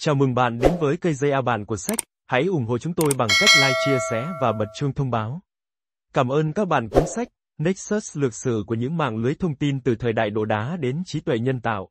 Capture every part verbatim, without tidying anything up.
Chào mừng bạn đến với kênh giây a bạn của sách. Hãy ủng hộ chúng tôi bằng cách like, chia sẻ và bật chuông thông báo. Cảm ơn các bạn cuốn sách Nexus lược sử của những mạng lưới thông tin từ thời đại đồ đá đến trí tuệ nhân tạo.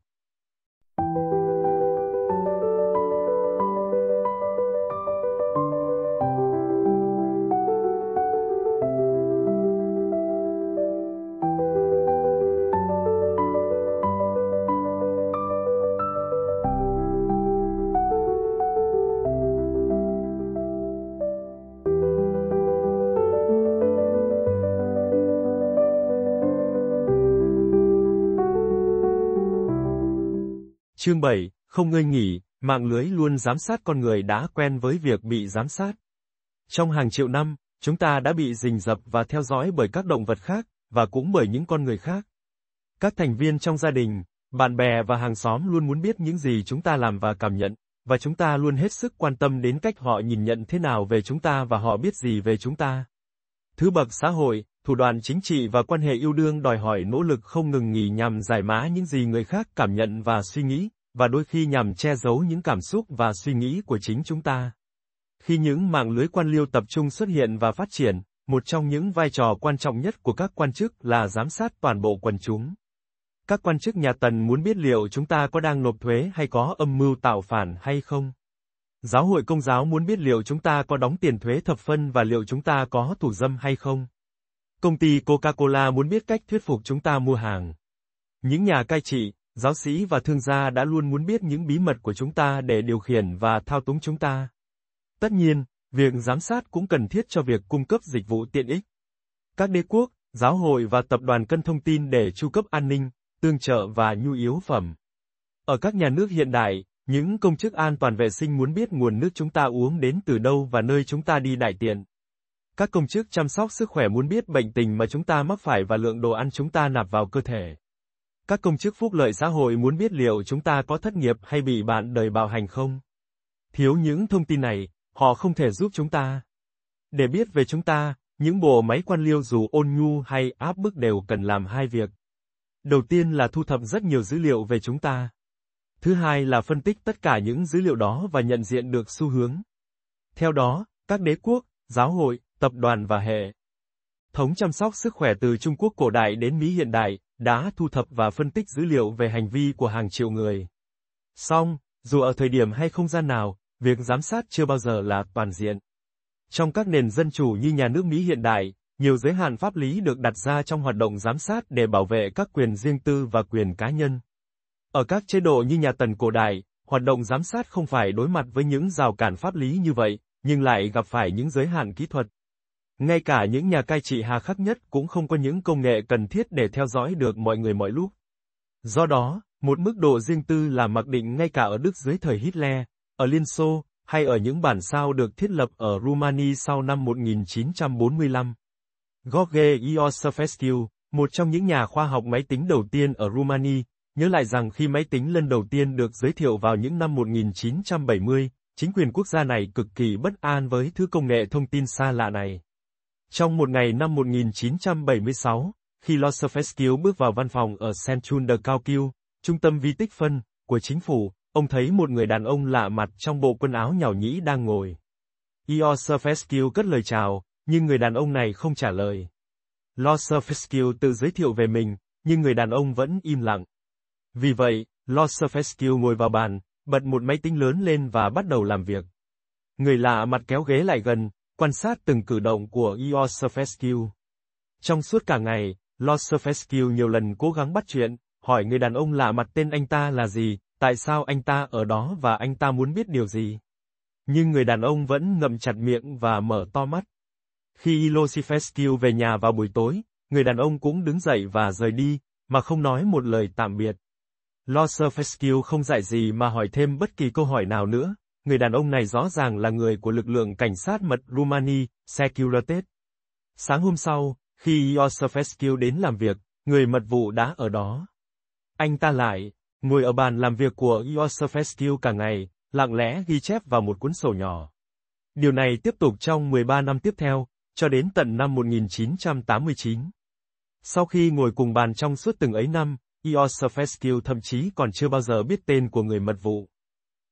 Chương bảy, không ngơi nghỉ, mạng lưới luôn giám sát con người đã quen với việc bị giám sát. Trong hàng triệu năm, chúng ta đã bị rình rập và theo dõi bởi các động vật khác, và cũng bởi những con người khác. Các thành viên trong gia đình, bạn bè và hàng xóm luôn muốn biết những gì chúng ta làm và cảm nhận, và chúng ta luôn hết sức quan tâm đến cách họ nhìn nhận thế nào về chúng ta và họ biết gì về chúng ta. Thứ bậc xã hội, thủ đoạn chính trị và quan hệ yêu đương đòi hỏi nỗ lực không ngừng nghỉ nhằm giải mã những gì người khác cảm nhận và suy nghĩ, và đôi khi nhằm che giấu những cảm xúc và suy nghĩ của chính chúng ta. Khi những mạng lưới quan liêu tập trung xuất hiện và phát triển, một trong những vai trò quan trọng nhất của các quan chức là giám sát toàn bộ quần chúng. Các quan chức nhà Tần muốn biết liệu chúng ta có đang nộp thuế hay có âm mưu tạo phản hay không. Giáo hội Công giáo muốn biết liệu chúng ta có đóng tiền thuế thập phân và liệu chúng ta có thủ dâm hay không. Công ty Coca-Cola muốn biết cách thuyết phục chúng ta mua hàng. Những nhà cai trị, giáo sĩ và thương gia đã luôn muốn biết những bí mật của chúng ta để điều khiển và thao túng chúng ta. Tất nhiên, việc giám sát cũng cần thiết cho việc cung cấp dịch vụ tiện ích. Các đế quốc, giáo hội và tập đoàn cân thông tin để chu cấp an ninh, tương trợ và nhu yếu phẩm. Ở các nhà nước hiện đại, những công chức an toàn vệ sinh muốn biết nguồn nước chúng ta uống đến từ đâu và nơi chúng ta đi đại tiện. Các công chức chăm sóc sức khỏe muốn biết bệnh tình mà chúng ta mắc phải và lượng đồ ăn chúng ta nạp vào cơ thể. Các công chức phúc lợi xã hội muốn biết liệu chúng ta có thất nghiệp hay bị bạn đời bạo hành không. Thiếu những thông tin này, họ không thể giúp chúng ta. Để biết về chúng ta, những bộ máy quan liêu dù ôn nhu hay áp bức đều cần làm hai việc. Đầu tiên là thu thập rất nhiều dữ liệu về chúng ta. Thứ hai là phân tích tất cả những dữ liệu đó và nhận diện được xu hướng. Theo đó, các đế quốc, giáo hội, tập đoàn và hệ thống chăm sóc sức khỏe từ Trung Quốc cổ đại đến Mỹ hiện đại đã thu thập và phân tích dữ liệu về hành vi của hàng triệu người. Song, dù ở thời điểm hay không gian nào, việc giám sát chưa bao giờ là toàn diện. Trong các nền dân chủ như nhà nước Mỹ hiện đại, nhiều giới hạn pháp lý được đặt ra trong hoạt động giám sát để bảo vệ các quyền riêng tư và quyền cá nhân. Ở các chế độ như nhà Tần cổ đại, hoạt động giám sát không phải đối mặt với những rào cản pháp lý như vậy, nhưng lại gặp phải những giới hạn kỹ thuật. Ngay cả những nhà cai trị hà khắc nhất cũng không có những công nghệ cần thiết để theo dõi được mọi người mọi lúc. Do đó, một mức độ riêng tư là mặc định ngay cả ở Đức dưới thời Hitler, ở Liên Xô, hay ở những bản sao được thiết lập ở Rumani sau năm một nghìn chín trăm bốn mươi lăm. George Iosifescu, một trong những nhà khoa học máy tính đầu tiên ở Rumani, nhớ lại rằng khi máy tính lần đầu tiên được giới thiệu vào những năm một nghìn chín trăm bảy mươi, chính quyền quốc gia này cực kỳ bất an với thứ công nghệ thông tin xa lạ này. Trong một ngày năm một nghìn chín trăm bảy mươi sáu, khi Iosifescu bước vào văn phòng ở Centrum de Calcul, trung tâm vi tích phân, của chính phủ, ông thấy một người đàn ông lạ mặt trong bộ quần áo nhão nhĩ đang ngồi. Iosifescu cất lời chào, nhưng người đàn ông này không trả lời. Iosifescu tự giới thiệu về mình, nhưng người đàn ông vẫn im lặng. Vì vậy, Iosifescu ngồi vào bàn, bật một máy tính lớn lên và bắt đầu làm việc. Người lạ mặt kéo ghế lại gần, quan sát từng cử động của Iosifescu. Trong suốt cả ngày, Iosifescu nhiều lần cố gắng bắt chuyện, hỏi người đàn ông lạ mặt tên anh ta là gì, tại sao anh ta ở đó và anh ta muốn biết điều gì. Nhưng người đàn ông vẫn ngậm chặt miệng và mở to mắt. Khi Iosifescu về nhà vào buổi tối, người đàn ông cũng đứng dậy và rời đi, mà không nói một lời tạm biệt. Iosifescu không dạy gì mà hỏi thêm bất kỳ câu hỏi nào nữa. Người đàn ông này rõ ràng là người của lực lượng cảnh sát mật Rumani, Securitate. Sáng hôm sau, khi Iosifescu đến làm việc, người mật vụ đã ở đó. Anh ta lại ngồi ở bàn làm việc của Iosifescu cả ngày, lặng lẽ ghi chép vào một cuốn sổ nhỏ. Điều này tiếp tục trong mười ba năm tiếp theo, cho đến tận năm một nghìn chín trăm tám mươi chín. Sau khi ngồi cùng bàn trong suốt từng ấy năm, Iosifescu thậm chí còn chưa bao giờ biết tên của người mật vụ.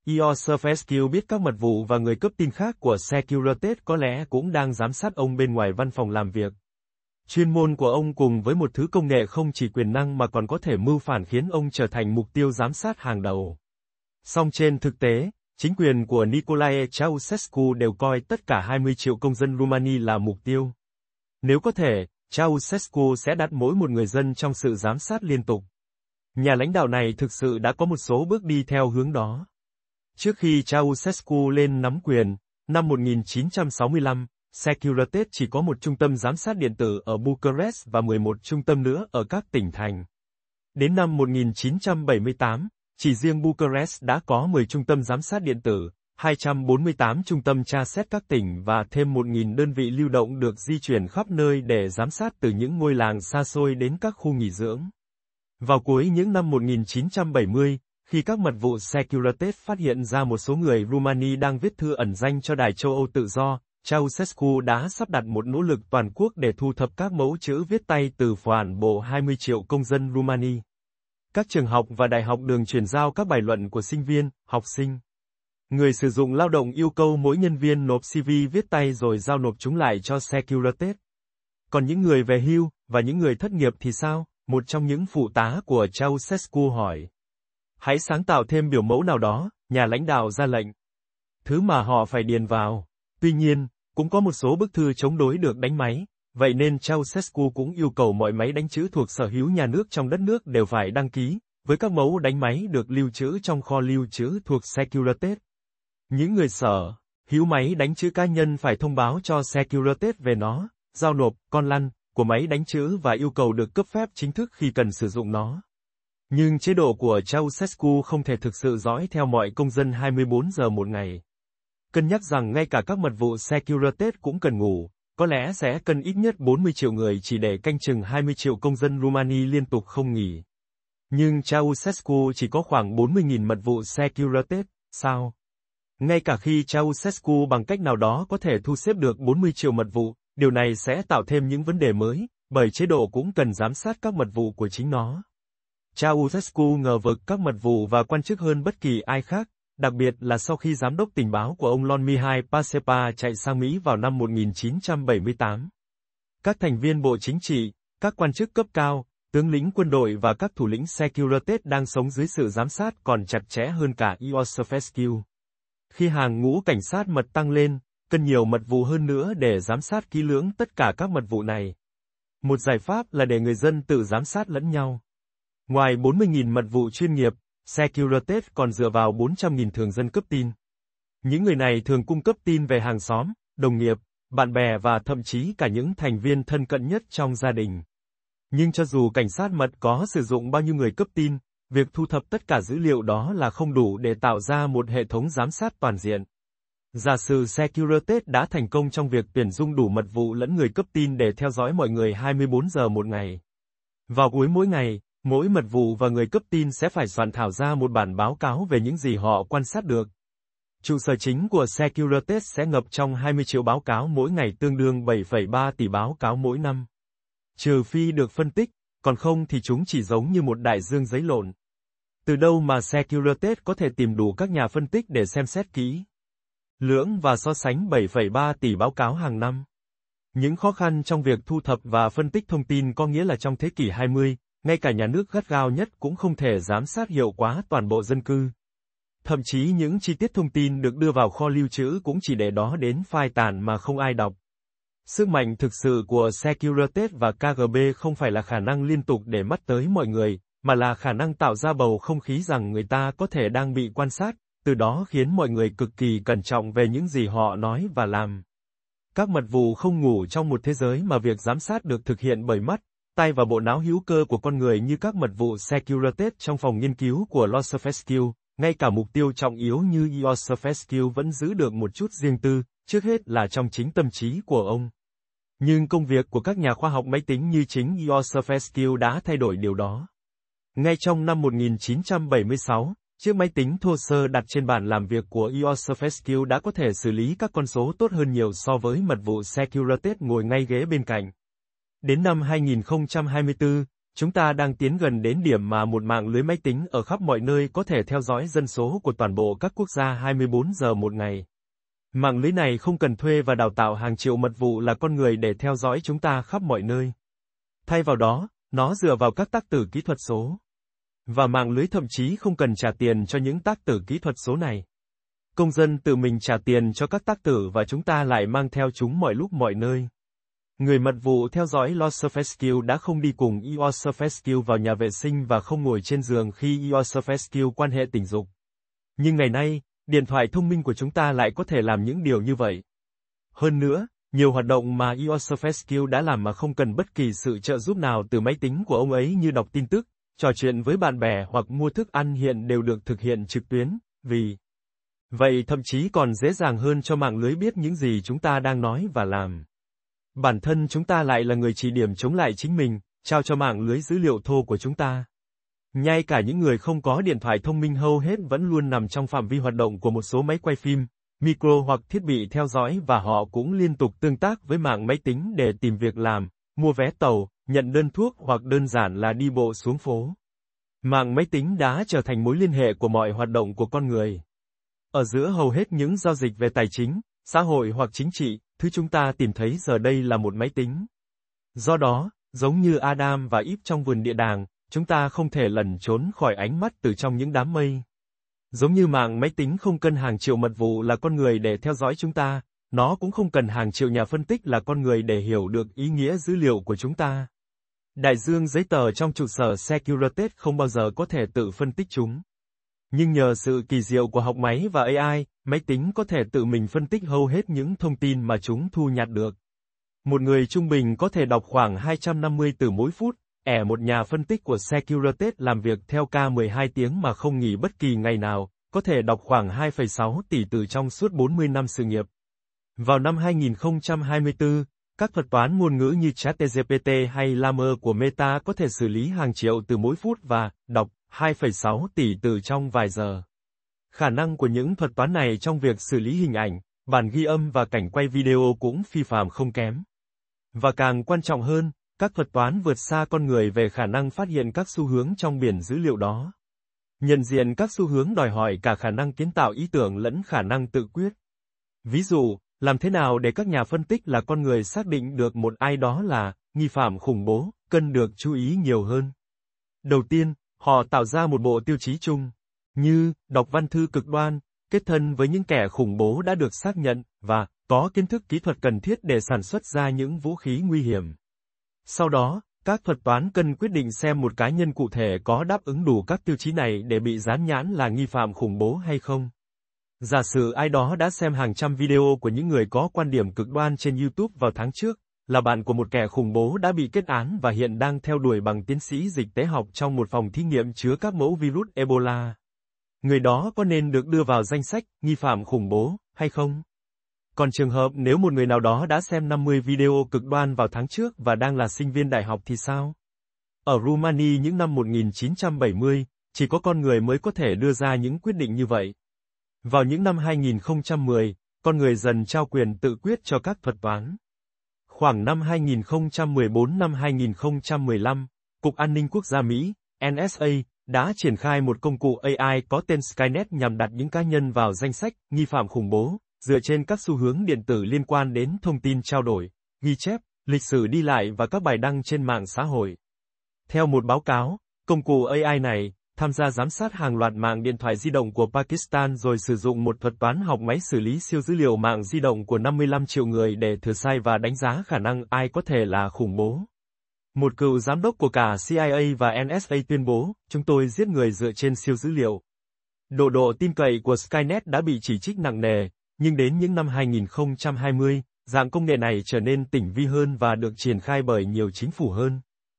Iosifescu biết các mật vụ và người cấp tin khác của Securitate có lẽ cũng đang giám sát ông bên ngoài văn phòng làm việc. Chuyên môn của ông cùng với một thứ công nghệ không chỉ quyền năng mà còn có thể mưu phản khiến ông trở thành mục tiêu giám sát hàng đầu. Song trên thực tế, chính quyền của Nicolae Ceausescu đều coi tất cả hai mươi triệu công dân Rumani là mục tiêu. Nếu có thể, Ceausescu sẽ đặt mỗi một người dân trong sự giám sát liên tục. Nhà lãnh đạo này thực sự đã có một số bước đi theo hướng đó. Trước khi Ceausescu lên nắm quyền, năm một nghìn chín trăm sáu mươi lăm, Securitate chỉ có một trung tâm giám sát điện tử ở Bucharest và mười một trung tâm nữa ở các tỉnh thành. Đến năm một nghìn chín trăm bảy mươi tám, chỉ riêng Bucharest đã có mười trung tâm giám sát điện tử, hai trăm bốn mươi tám trung tâm tra xét các tỉnh và thêm một nghìn đơn vị lưu động được di chuyển khắp nơi để giám sát từ những ngôi làng xa xôi đến các khu nghỉ dưỡng. Vào cuối những năm một nghìn chín trăm bảy mươi, khi các mật vụ Securitate phát hiện ra một số người Rumani đang viết thư ẩn danh cho Đài châu Âu tự do, Ceausescu đã sắp đặt một nỗ lực toàn quốc để thu thập các mẫu chữ viết tay từ toàn bộ hai mươi triệu công dân Rumani. Các trường học và đại học đường chuyển giao các bài luận của sinh viên, học sinh. Người sử dụng lao động yêu cầu mỗi nhân viên nộp xê vê viết tay rồi giao nộp chúng lại cho Securitate. Còn những người về hưu, và những người thất nghiệp thì sao? Một trong những phụ tá của Ceausescu hỏi. Hãy sáng tạo thêm biểu mẫu nào đó, nhà lãnh đạo ra lệnh. Thứ mà họ phải điền vào. Tuy nhiên, cũng có một số bức thư chống đối được đánh máy, vậy nên Ceausescu cũng yêu cầu mọi máy đánh chữ thuộc sở hữu nhà nước trong đất nước đều phải đăng ký, với các mẫu đánh máy được lưu trữ trong kho lưu trữ thuộc Securitate. Những người sở hữu máy đánh chữ cá nhân phải thông báo cho Securitate về nó, giao nộp con lăn của máy đánh chữ và yêu cầu được cấp phép chính thức khi cần sử dụng nó. Nhưng chế độ của Ceausescu không thể thực sự dõi theo mọi công dân hai mươi bốn giờ một ngày. Cân nhắc rằng ngay cả các mật vụ Securitate cũng cần ngủ, có lẽ sẽ cần ít nhất bốn mươi triệu người chỉ để canh chừng hai mươi triệu công dân Rumani liên tục không nghỉ. Nhưng Ceausescu chỉ có khoảng bốn mươi nghìn mật vụ Securitate, sao? Ngay cả khi Ceausescu bằng cách nào đó có thể thu xếp được bốn mươi triệu mật vụ, điều này sẽ tạo thêm những vấn đề mới, bởi chế độ cũng cần giám sát các mật vụ của chính nó. Ceausescu ngờ vực các mật vụ và quan chức hơn bất kỳ ai khác, đặc biệt là sau khi giám đốc tình báo của ông Ion Mihai Pacepa chạy sang Mỹ vào năm một nghìn chín trăm bảy mươi tám. Các thành viên bộ chính trị, các quan chức cấp cao, tướng lĩnh quân đội và các thủ lĩnh Securitate đang sống dưới sự giám sát còn chặt chẽ hơn cả Iosifescu. Khi hàng ngũ cảnh sát mật tăng lên, cần nhiều mật vụ hơn nữa để giám sát kỹ lưỡng tất cả các mật vụ này. Một giải pháp là để người dân tự giám sát lẫn nhau. Ngoài bốn mươi nghìn mật vụ chuyên nghiệp, Securitate còn dựa vào bốn trăm nghìn thường dân cấp tin. Những người này thường cung cấp tin về hàng xóm, đồng nghiệp, bạn bè và thậm chí cả những thành viên thân cận nhất trong gia đình. Nhưng cho dù cảnh sát mật có sử dụng bao nhiêu người cấp tin, việc thu thập tất cả dữ liệu đó là không đủ để tạo ra một hệ thống giám sát toàn diện. Giả sử Securitate đã thành công trong việc tuyển dụng đủ mật vụ lẫn người cấp tin để theo dõi mọi người hai mươi bốn giờ một ngày. Vào cuối mỗi ngày, mỗi mật vụ và người cấp tin sẽ phải soạn thảo ra một bản báo cáo về những gì họ quan sát được. Trụ sở chính của Securitate sẽ ngập trong hai mươi triệu báo cáo mỗi ngày tương đương bảy phẩy ba tỷ báo cáo mỗi năm. Trừ phi được phân tích, còn không thì chúng chỉ giống như một đại dương giấy lộn. Từ đâu mà Securitate có thể tìm đủ các nhà phân tích để xem xét kỹ lưỡng và so sánh bảy phẩy ba tỷ báo cáo hàng năm? Những khó khăn trong việc thu thập và phân tích thông tin có nghĩa là trong thế kỷ hai mươi, ngay cả nhà nước gắt gao nhất cũng không thể giám sát hiệu quả toàn bộ dân cư. Thậm chí những chi tiết thông tin được đưa vào kho lưu trữ cũng chỉ để đó đến phai tàn mà không ai đọc. Sức mạnh thực sự của Securitate và ca giê bê không phải là khả năng liên tục để mắt tới mọi người, mà là khả năng tạo ra bầu không khí rằng người ta có thể đang bị quan sát, từ đó khiến mọi người cực kỳ cẩn trọng về những gì họ nói và làm. Các mật vụ không ngủ trong một thế giới mà việc giám sát được thực hiện bởi mắt, tay và bộ não hữu cơ của con người như các mật vụ Securitate trong phòng nghiên cứu của Iosifescu. Ngay cả mục tiêu trọng yếu như Iosifescu vẫn giữ được một chút riêng tư, trước hết là trong chính tâm trí của ông. Nhưng công việc của các nhà khoa học máy tính như chính Iosifescu đã thay đổi điều đó. Ngay trong năm một nghìn chín trăm bảy mươi sáu, chiếc máy tính thô sơ đặt trên bàn làm việc của Iosifescu đã có thể xử lý các con số tốt hơn nhiều so với mật vụ Securitate ngồi ngay ghế bên cạnh. Đến năm hai nghìn không trăm hai mươi tư, chúng ta đang tiến gần đến điểm mà một mạng lưới máy tính ở khắp mọi nơi có thể theo dõi dân số của toàn bộ các quốc gia hai mươi bốn giờ một ngày. Mạng lưới này không cần thuê và đào tạo hàng triệu mật vụ là con người để theo dõi chúng ta khắp mọi nơi. Thay vào đó, nó dựa vào các tác tử kỹ thuật số. Và mạng lưới thậm chí không cần trả tiền cho những tác tử kỹ thuật số này. Công dân tự mình trả tiền cho các tác tử và chúng ta lại mang theo chúng mọi lúc mọi nơi. Người mật vụ theo dõi Iosafescu đã không đi cùng Iosafescu vào nhà vệ sinh và không ngồi trên giường khi Iosafescu quan hệ tình dục. Nhưng ngày nay, điện thoại thông minh của chúng ta lại có thể làm những điều như vậy. Hơn nữa, nhiều hoạt động mà Iosafescu đã làm mà không cần bất kỳ sự trợ giúp nào từ máy tính của ông ấy như đọc tin tức, trò chuyện với bạn bè hoặc mua thức ăn hiện đều được thực hiện trực tuyến, vì vậy thậm chí còn dễ dàng hơn cho mạng lưới biết những gì chúng ta đang nói và làm. Bản thân chúng ta lại là người chỉ điểm chống lại chính mình, trao cho mạng lưới dữ liệu thô của chúng ta. Ngay cả những người không có điện thoại thông minh hầu hết vẫn luôn nằm trong phạm vi hoạt động của một số máy quay phim, micro hoặc thiết bị theo dõi và họ cũng liên tục tương tác với mạng máy tính để tìm việc làm, mua vé tàu, nhận đơn thuốc hoặc đơn giản là đi bộ xuống phố. Mạng máy tính đã trở thành mối liên hệ của mọi hoạt động của con người. Ở giữa hầu hết những giao dịch về tài chính, xã hội hoặc chính trị, thứ chúng ta tìm thấy giờ đây là một máy tính. Do đó, giống như Adam và Eve trong vườn địa đàng, chúng ta không thể lẩn trốn khỏi ánh mắt từ trong những đám mây. Giống như mạng máy tính không cần hàng triệu mật vụ là con người để theo dõi chúng ta, nó cũng không cần hàng triệu nhà phân tích là con người để hiểu được ý nghĩa dữ liệu của chúng ta. Đại dương giấy tờ trong trụ sở Securitate không bao giờ có thể tự phân tích chúng. Nhưng nhờ sự kỳ diệu của học máy và a i, máy tính có thể tự mình phân tích hầu hết những thông tin mà chúng thu nhặt được. Một người trung bình có thể đọc khoảng hai trăm năm mươi từ mỗi phút, ẻ một nhà phân tích của Securitate làm việc theo ca mười hai tiếng mà không nghỉ bất kỳ ngày nào, có thể đọc khoảng hai phẩy sáu tỷ từ trong suốt bốn mươi năm sự nghiệp. Vào năm hai nghìn không trăm hai mươi tư, các thuật toán ngôn ngữ như ChatGPT hay Llama của Meta có thể xử lý hàng triệu từ mỗi phút và đọc hai phẩy sáu tỷ từ trong vài giờ. Khả năng của những thuật toán này trong việc xử lý hình ảnh, bản ghi âm và cảnh quay video cũng phi phàm không kém. Và càng quan trọng hơn, các thuật toán vượt xa con người về khả năng phát hiện các xu hướng trong biển dữ liệu đó. Nhận diện các xu hướng đòi hỏi cả khả năng kiến tạo ý tưởng lẫn khả năng tự quyết. Ví dụ, làm thế nào để các nhà phân tích là con người xác định được một ai đó là nghi phạm khủng bố, cần được chú ý nhiều hơn. Đầu tiên, họ tạo ra một bộ tiêu chí chung, như đọc văn thư cực đoan, kết thân với những kẻ khủng bố đã được xác nhận, và có kiến thức kỹ thuật cần thiết để sản xuất ra những vũ khí nguy hiểm. Sau đó, các thuật toán cần quyết định xem một cá nhân cụ thể có đáp ứng đủ các tiêu chí này để bị dán nhãn là nghi phạm khủng bố hay không. Giả sử ai đó đã xem hàng trăm video của những người có quan điểm cực đoan trên YouTube vào tháng trước, là bạn của một kẻ khủng bố đã bị kết án và hiện đang theo đuổi bằng tiến sĩ dịch tế học trong một phòng thí nghiệm chứa các mẫu virus Ebola. Người đó có nên được đưa vào danh sách nghi phạm khủng bố hay không? Còn trường hợp nếu một người nào đó đã xem năm mươi video cực đoan vào tháng trước và đang là sinh viên đại học thì sao? Ở Rumani những năm một nghìn chín trăm bảy mươi, chỉ có con người mới có thể đưa ra những quyết định như vậy. Vào những năm hai nghìn không trăm mười, con người dần trao quyền tự quyết cho các thuật toán. Khoảng năm hai nghìn không trăm mười bốn năm hai nghìn không trăm mười lăm, Cục An ninh Quốc gia Mỹ, N S A, đã triển khai một công cụ A I có tên Skynet nhằm đặt những cá nhân vào danh sách nghi phạm khủng bố, dựa trên các xu hướng điện tử liên quan đến thông tin trao đổi, ghi chép, lịch sử đi lại và các bài đăng trên mạng xã hội. Theo một báo cáo, công cụ A I này tham gia giám sát hàng loạt mạng điện thoại di động của Pakistan rồi sử dụng một thuật toán học máy xử lý siêu dữ liệu mạng di động của năm mươi lăm triệu người để thử sai và đánh giá khả năng ai có thể là khủng bố. Một cựu giám đốc của cả C I A và N S A tuyên bố, chúng tôi giết người dựa trên siêu dữ liệu. Độ độ tin cậy của Skynet đã bị chỉ trích nặng nề, nhưng đến những năm hai nghìn không trăm hai mươi, dạng công nghệ này trở nên tinh vi hơn và được triển khai bởi nhiều chính phủ hơn.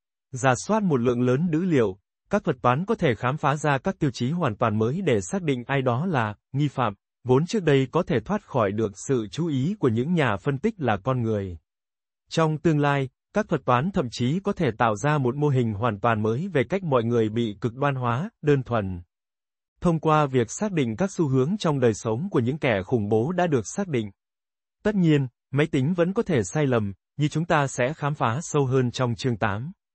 Rà soát một lượng lớn dữ liệu, các thuật toán có thể khám phá ra các tiêu chí hoàn toàn mới để xác định ai đó là nghi phạm, vốn trước đây có thể thoát khỏi được sự chú ý của những nhà phân tích là con người. Trong tương lai, các thuật toán thậm chí có thể tạo ra một mô hình hoàn toàn mới về cách mọi người bị cực đoan hóa, đơn thuần. Thông qua việc xác định các xu hướng trong đời sống của những kẻ khủng bố đã được xác định. Tất nhiên, máy tính vẫn có thể sai lầm, như chúng ta sẽ khám phá sâu hơn trong chương tám.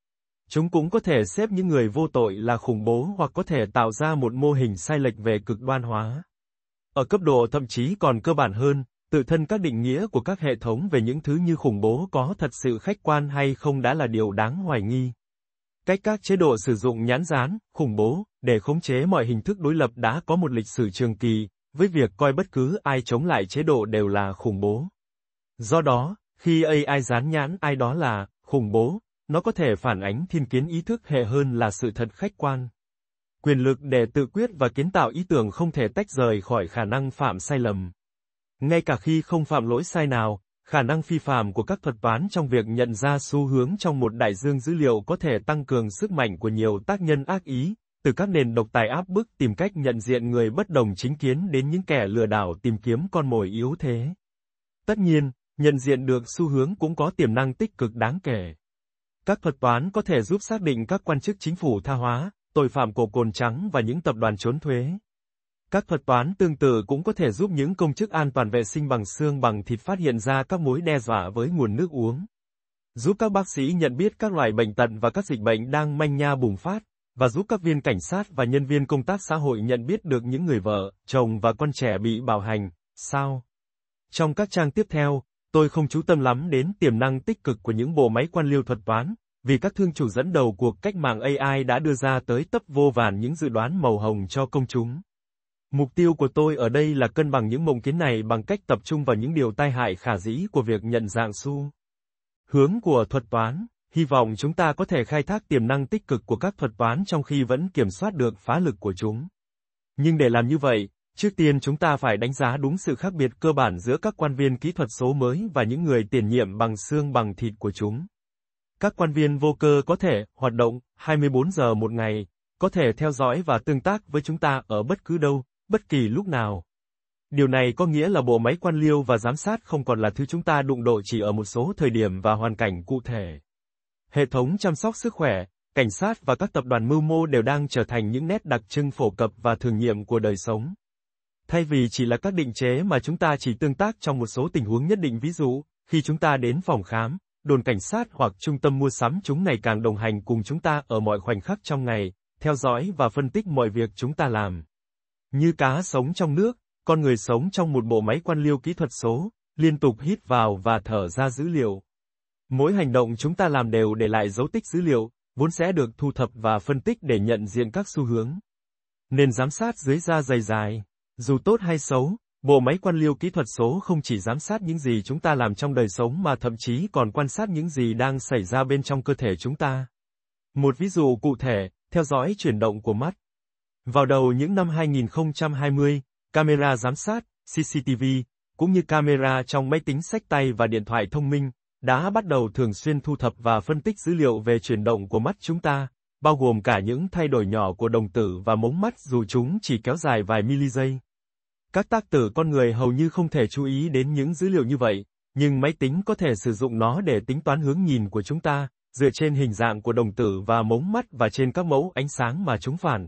Chúng cũng có thể xếp những người vô tội là khủng bố hoặc có thể tạo ra một mô hình sai lệch về cực đoan hóa. Ở cấp độ thậm chí còn cơ bản hơn, tự thân các định nghĩa của các hệ thống về những thứ như khủng bố có thật sự khách quan hay không đã là điều đáng hoài nghi. Cách các chế độ sử dụng nhãn dán, khủng bố, để khống chế mọi hình thức đối lập đã có một lịch sử trường kỳ, với việc coi bất cứ ai chống lại chế độ đều là khủng bố. Do đó, khi a i dán nhãn ai đó là khủng bố, nó có thể phản ánh thiên kiến ý thức hệ hơn là sự thật khách quan. Quyền lực để tự quyết và kiến tạo ý tưởng không thể tách rời khỏi khả năng phạm sai lầm. Ngay cả khi không phạm lỗi sai nào, khả năng phi phạm của các thuật toán trong việc nhận ra xu hướng trong một đại dương dữ liệu có thể tăng cường sức mạnh của nhiều tác nhân ác ý, từ các nền độc tài áp bức tìm cách nhận diện người bất đồng chính kiến đến những kẻ lừa đảo tìm kiếm con mồi yếu thế. Tất nhiên, nhận diện được xu hướng cũng có tiềm năng tích cực đáng kể. Các thuật toán có thể giúp xác định các quan chức chính phủ tha hóa, tội phạm cổ cồn trắng và những tập đoàn trốn thuế. Các thuật toán tương tự cũng có thể giúp những công chức an toàn vệ sinh bằng xương bằng thịt phát hiện ra các mối đe dọa với nguồn nước uống. Giúp các bác sĩ nhận biết các loại bệnh tật và các dịch bệnh đang manh nha bùng phát, và giúp các viên cảnh sát và nhân viên công tác xã hội nhận biết được những người vợ, chồng và con trẻ bị bạo hành. Sao? Trong các trang tiếp theo, tôi không chú tâm lắm đến tiềm năng tích cực của những bộ máy quan liêu thuật toán, vì các thương chủ dẫn đầu cuộc cách mạng a i đã đưa ra tới tấp vô vàn những dự đoán màu hồng cho công chúng. Mục tiêu của tôi ở đây là cân bằng những mộng kiến này bằng cách tập trung vào những điều tai hại khả dĩ của việc nhận dạng xu hướng của thuật toán. Hy vọng chúng ta có thể khai thác tiềm năng tích cực của các thuật toán trong khi vẫn kiểm soát được phá lực của chúng. Nhưng để làm như vậy, trước tiên chúng ta phải đánh giá đúng sự khác biệt cơ bản giữa các quan viên kỹ thuật số mới và những người tiền nhiệm bằng xương bằng thịt của chúng. Các quan viên vô cơ có thể hoạt động hai mươi bốn giờ một ngày, có thể theo dõi và tương tác với chúng ta ở bất cứ đâu, bất kỳ lúc nào. Điều này có nghĩa là bộ máy quan liêu và giám sát không còn là thứ chúng ta đụng độ chỉ ở một số thời điểm và hoàn cảnh cụ thể. Hệ thống chăm sóc sức khỏe, cảnh sát và các tập đoàn mưu mô đều đang trở thành những nét đặc trưng phổ cập và thường nhiệm của đời sống. Thay vì chỉ là các định chế mà chúng ta chỉ tương tác trong một số tình huống nhất định, ví dụ, khi chúng ta đến phòng khám, đồn cảnh sát hoặc trung tâm mua sắm, chúng ngày càng đồng hành cùng chúng ta ở mọi khoảnh khắc trong ngày, theo dõi và phân tích mọi việc chúng ta làm. Như cá sống trong nước, con người sống trong một bộ máy quan liêu kỹ thuật số, liên tục hít vào và thở ra dữ liệu. Mỗi hành động chúng ta làm đều để lại dấu tích dữ liệu, vốn sẽ được thu thập và phân tích để nhận diện các xu hướng. Nền giám sát dưới da dày dài, dù tốt hay xấu, bộ máy quan liêu kỹ thuật số không chỉ giám sát những gì chúng ta làm trong đời sống mà thậm chí còn quan sát những gì đang xảy ra bên trong cơ thể chúng ta. Một ví dụ cụ thể, theo dõi chuyển động của mắt. Vào đầu những năm hai nghìn không trăm hai mươi, camera giám sát, xê xê tê vê, cũng như camera trong máy tính xách tay và điện thoại thông minh, đã bắt đầu thường xuyên thu thập và phân tích dữ liệu về chuyển động của mắt chúng ta, bao gồm cả những thay đổi nhỏ của đồng tử và mống mắt dù chúng chỉ kéo dài vài mili giây. Các tác tử con người hầu như không thể chú ý đến những dữ liệu như vậy, nhưng máy tính có thể sử dụng nó để tính toán hướng nhìn của chúng ta, dựa trên hình dạng của đồng tử và mống mắt và trên các mẫu ánh sáng mà chúng phản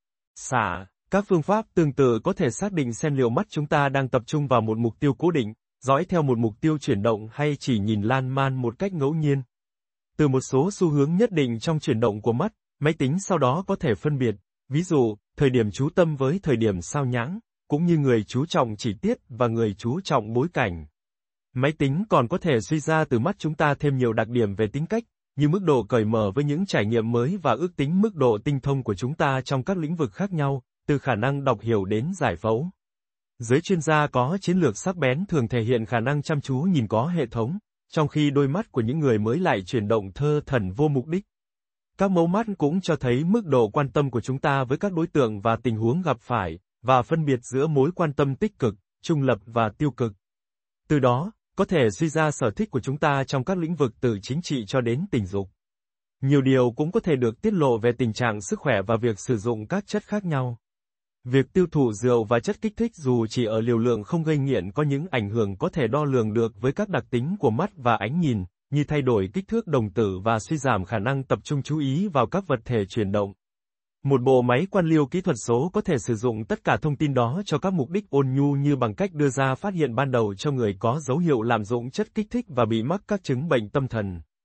xạ. Các phương pháp tương tự có thể xác định xem liệu mắt chúng ta đang tập trung vào một mục tiêu cố định, dõi theo một mục tiêu chuyển động hay chỉ nhìn lan man một cách ngẫu nhiên. Từ một số xu hướng nhất định trong chuyển động của mắt, máy tính sau đó có thể phân biệt, ví dụ, thời điểm chú tâm với thời điểm sao nhãng, cũng như người chú trọng chỉ tiết và người chú trọng bối cảnh. Máy tính còn có thể suy ra từ mắt chúng ta thêm nhiều đặc điểm về tính cách, như mức độ cởi mở với những trải nghiệm mới và ước tính mức độ tinh thông của chúng ta trong các lĩnh vực khác nhau, từ khả năng đọc hiểu đến giải phẫu. Giới chuyên gia có chiến lược sắc bén thường thể hiện khả năng chăm chú nhìn có hệ thống, trong khi đôi mắt của những người mới lại chuyển động thơ thẩn vô mục đích. Các mẫu mắt cũng cho thấy mức độ quan tâm của chúng ta với các đối tượng và tình huống gặp phải, và phân biệt giữa mối quan tâm tích cực, trung lập và tiêu cực. Từ đó, có thể suy ra sở thích của chúng ta trong các lĩnh vực từ chính trị cho đến tình dục. Nhiều điều cũng có thể được tiết lộ về tình trạng sức khỏe và việc sử dụng các chất khác nhau. Việc tiêu thụ rượu và chất kích thích dù chỉ ở liều lượng không gây nghiện có những ảnh hưởng có thể đo lường được với các đặc tính của mắt và ánh nhìn, như thay đổi kích thước đồng tử và suy giảm khả năng tập trung chú ý vào các vật thể chuyển động. Một bộ máy quan liêu kỹ thuật số có thể sử dụng tất cả thông tin đó cho các mục đích ôn nhu như bằng cách đưa ra phát hiện ban đầu cho người có dấu hiệu lạm dụng chất kích thích và bị mắc các chứng bệnh tâm thần.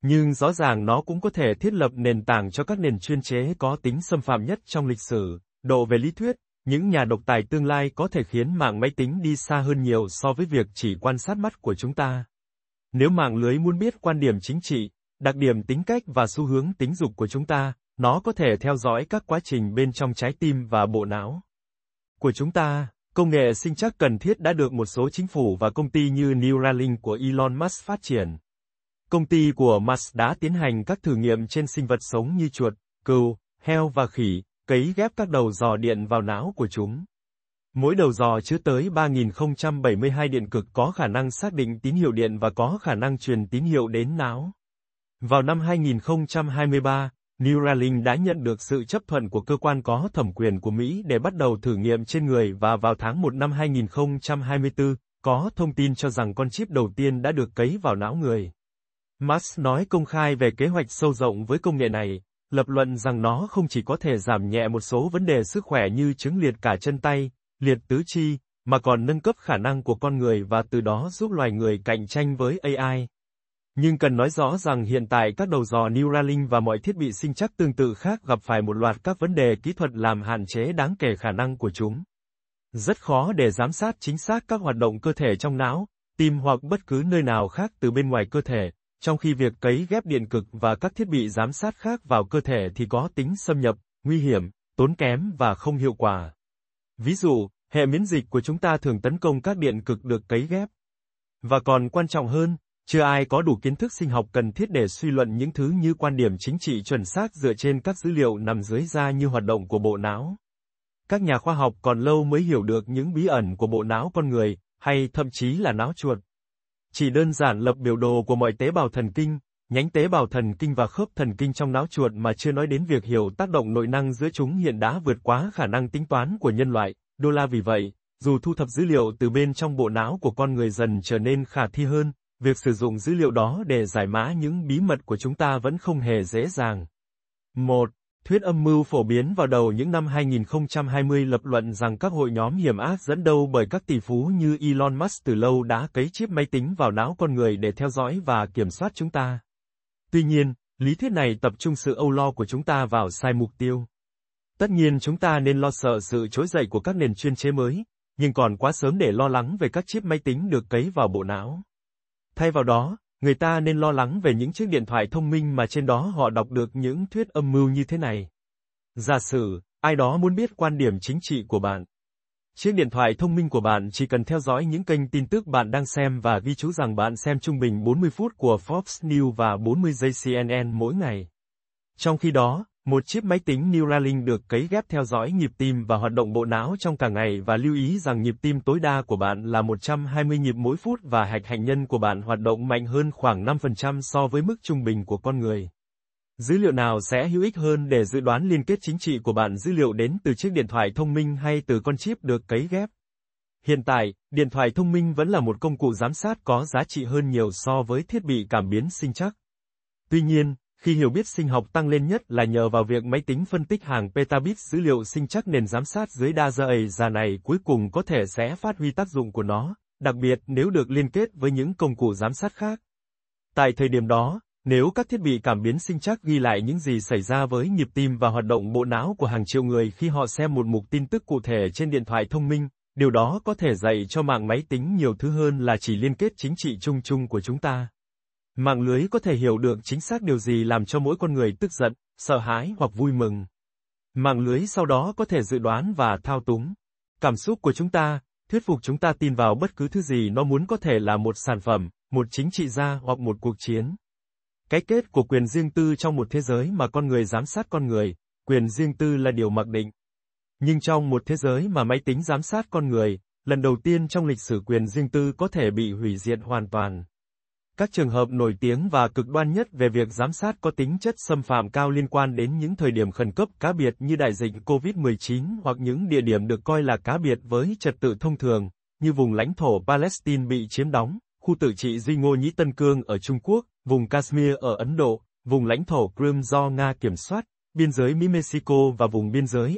Nhưng rõ ràng nó cũng có thể thiết lập nền tảng cho các nền chuyên chế có tính xâm phạm nhất trong lịch sử. Độ về lý thuyết, những nhà độc tài tương lai có thể khiến mạng máy tính đi xa hơn nhiều so với việc chỉ quan sát mắt của chúng ta. Nếu mạng lưới muốn biết quan điểm chính trị, đặc điểm tính cách và xu hướng tính dục của chúng ta, nó có thể theo dõi các quá trình bên trong trái tim và bộ não của chúng ta. Công nghệ sinh trắc cần thiết đã được một số chính phủ và công ty như Neuralink của Elon Musk phát triển. Công ty của Musk đã tiến hành các thử nghiệm trên sinh vật sống như chuột, cừu, heo và khỉ, cấy ghép các đầu dò điện vào não của chúng. Mỗi đầu dò chứa tới ba nghìn không trăm bảy mươi hai điện cực có khả năng xác định tín hiệu điện và có khả năng truyền tín hiệu đến não. Vào năm hai nghìn không trăm hai mươi ba, Neuralink đã nhận được sự chấp thuận của cơ quan có thẩm quyền của Mỹ để bắt đầu thử nghiệm trên người và vào tháng một năm hai nghìn không trăm hai mươi tư, có thông tin cho rằng con chip đầu tiên đã được cấy vào não người. Musk nói công khai về kế hoạch sâu rộng với công nghệ này, lập luận rằng nó không chỉ có thể giảm nhẹ một số vấn đề sức khỏe như chứng liệt cả chân tay, liệt tứ chi, mà còn nâng cấp khả năng của con người và từ đó giúp loài người cạnh tranh với a i. Nhưng cần nói rõ rằng hiện tại các đầu dò Neuralink và mọi thiết bị sinh trắc tương tự khác gặp phải một loạt các vấn đề kỹ thuật làm hạn chế đáng kể khả năng của chúng. Rất khó để giám sát chính xác các hoạt động cơ thể trong não, tim hoặc bất cứ nơi nào khác từ bên ngoài cơ thể, trong khi việc cấy ghép điện cực và các thiết bị giám sát khác vào cơ thể thì có tính xâm nhập, nguy hiểm, tốn kém và không hiệu quả. Ví dụ, hệ miễn dịch của chúng ta thường tấn công các điện cực được cấy ghép. Và còn quan trọng hơn, chưa ai có đủ kiến thức sinh học cần thiết để suy luận những thứ như quan điểm chính trị chuẩn xác dựa trên các dữ liệu nằm dưới da như hoạt động của bộ não. Các nhà khoa học còn lâu mới hiểu được những bí ẩn của bộ não con người, hay thậm chí là não chuột. Chỉ đơn giản lập biểu đồ của mọi tế bào thần kinh, nhánh tế bào thần kinh và khớp thần kinh trong não chuột mà chưa nói đến việc hiểu tác động nội năng giữa chúng hiện đã vượt quá khả năng tính toán của nhân loại. Đô la vì vậy, dù thu thập dữ liệu từ bên trong bộ não của con người dần trở nên khả thi hơn, việc sử dụng dữ liệu đó để giải mã những bí mật của chúng ta vẫn không hề dễ dàng. một. Thuyết âm mưu phổ biến vào đầu những năm hai nghìn không trăm hai mươi lập luận rằng các hội nhóm hiểm ác dẫn đầu bởi các tỷ phú như Elon Musk từ lâu đã cấy chip máy tính vào não con người để theo dõi và kiểm soát chúng ta. Tuy nhiên, lý thuyết này tập trung sự âu lo của chúng ta vào sai mục tiêu. Tất nhiên chúng ta nên lo sợ sự trỗi dậy của các nền chuyên chế mới, nhưng còn quá sớm để lo lắng về các chip máy tính được cấy vào bộ não. Thay vào đó, người ta nên lo lắng về những chiếc điện thoại thông minh mà trên đó họ đọc được những thuyết âm mưu như thế này. Giả sử, ai đó muốn biết quan điểm chính trị của bạn. Chiếc điện thoại thông minh của bạn chỉ cần theo dõi những kênh tin tức bạn đang xem và ghi chú rằng bạn xem trung bình bốn mươi phút của Fox News và bốn mươi giây C N N mỗi ngày. Trong khi đó, một chip máy tính Neuralink được cấy ghép theo dõi nhịp tim và hoạt động bộ não trong cả ngày và lưu ý rằng nhịp tim tối đa của bạn là một trăm hai mươi nhịp mỗi phút và hạch hạnh nhân của bạn hoạt động mạnh hơn khoảng năm phần trăm so với mức trung bình của con người. Dữ liệu nào sẽ hữu ích hơn để dự đoán liên kết chính trị của bạn, dữ liệu đến từ chiếc điện thoại thông minh hay từ con chip được cấy ghép? Hiện tại, điện thoại thông minh vẫn là một công cụ giám sát có giá trị hơn nhiều so với thiết bị cảm biến sinh trắc. Tuy nhiên, khi hiểu biết sinh học tăng lên nhất là nhờ vào việc máy tính phân tích hàng petabit dữ liệu sinh trắc, nền giám sát dưới đa gia ầy già này cuối cùng có thể sẽ phát huy tác dụng của nó, đặc biệt nếu được liên kết với những công cụ giám sát khác. Tại thời điểm đó, nếu các thiết bị cảm biến sinh trắc ghi lại những gì xảy ra với nhịp tim và hoạt động bộ não của hàng triệu người khi họ xem một mục tin tức cụ thể trên điện thoại thông minh, điều đó có thể dạy cho mạng máy tính nhiều thứ hơn là chỉ liên kết chính trị chung chung của chúng ta. Mạng lưới có thể hiểu được chính xác điều gì làm cho mỗi con người tức giận, sợ hãi hoặc vui mừng. Mạng lưới sau đó có thể dự đoán và thao túng cảm xúc của chúng ta, thuyết phục chúng ta tin vào bất cứ thứ gì nó muốn, có thể là một sản phẩm, một chính trị gia hoặc một cuộc chiến. Cái kết của quyền riêng tư trong một thế giới mà con người giám sát con người, quyền riêng tư là điều mặc định. Nhưng trong một thế giới mà máy tính giám sát con người, lần đầu tiên trong lịch sử quyền riêng tư có thể bị hủy diệt hoàn toàn. Các trường hợp nổi tiếng và cực đoan nhất về việc giám sát có tính chất xâm phạm cao liên quan đến những thời điểm khẩn cấp cá biệt như đại dịch covid mười chín hoặc những địa điểm được coi là cá biệt với trật tự thông thường, như vùng lãnh thổ Palestine bị chiếm đóng, khu tự trị Duy Ngô Nhĩ Tân Cương ở Trung Quốc, vùng Kashmir ở Ấn Độ, vùng lãnh thổ Crimea do Nga kiểm soát, biên giới Mỹ-Mexico và vùng biên giới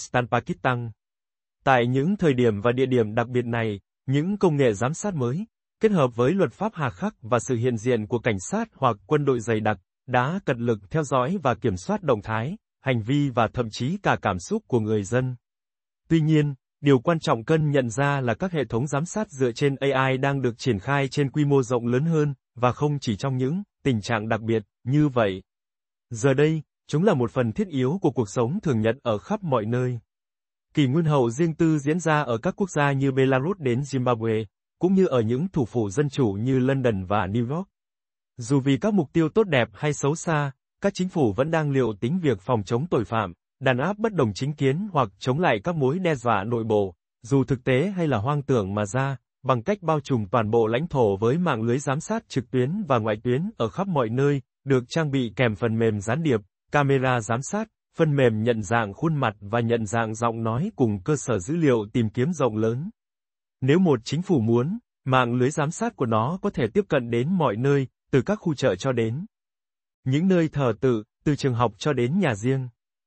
Afghanistan-Pakistan. Tại những thời điểm và địa điểm đặc biệt này, những công nghệ giám sát mới, kết hợp với luật pháp hà khắc và sự hiện diện của cảnh sát hoặc quân đội dày đặc, đã cật lực theo dõi và kiểm soát động thái, hành vi và thậm chí cả cảm xúc của người dân. Tuy nhiên, điều quan trọng cần nhận ra là các hệ thống giám sát dựa trên a i đang được triển khai trên quy mô rộng lớn hơn, và không chỉ trong những tình trạng đặc biệt như vậy. Giờ đây, chúng là một phần thiết yếu của cuộc sống thường nhật ở khắp mọi nơi. Kỷ nguyên hậu riêng tư diễn ra ở các quốc gia như Belarus đến Zimbabwe, cũng như ở những thủ phủ dân chủ như London và New York. Dù vì các mục tiêu tốt đẹp hay xấu xa, các chính phủ vẫn đang liệu tính việc phòng chống tội phạm, đàn áp bất đồng chính kiến hoặc chống lại các mối đe dọa nội bộ, dù thực tế hay là hoang tưởng mà ra, bằng cách bao trùm toàn bộ lãnh thổ với mạng lưới giám sát trực tuyến và ngoại tuyến ở khắp mọi nơi, được trang bị kèm phần mềm gián điệp, camera giám sát, phần mềm nhận dạng khuôn mặt và nhận dạng giọng nói cùng cơ sở dữ liệu tìm kiếm rộng lớn. Nếu một chính phủ muốn, mạng lưới giám sát của nó có thể tiếp cận đến mọi nơi, từ các khu chợ cho đến những nơi thờ tự, từ trường học cho đến nhà riêng.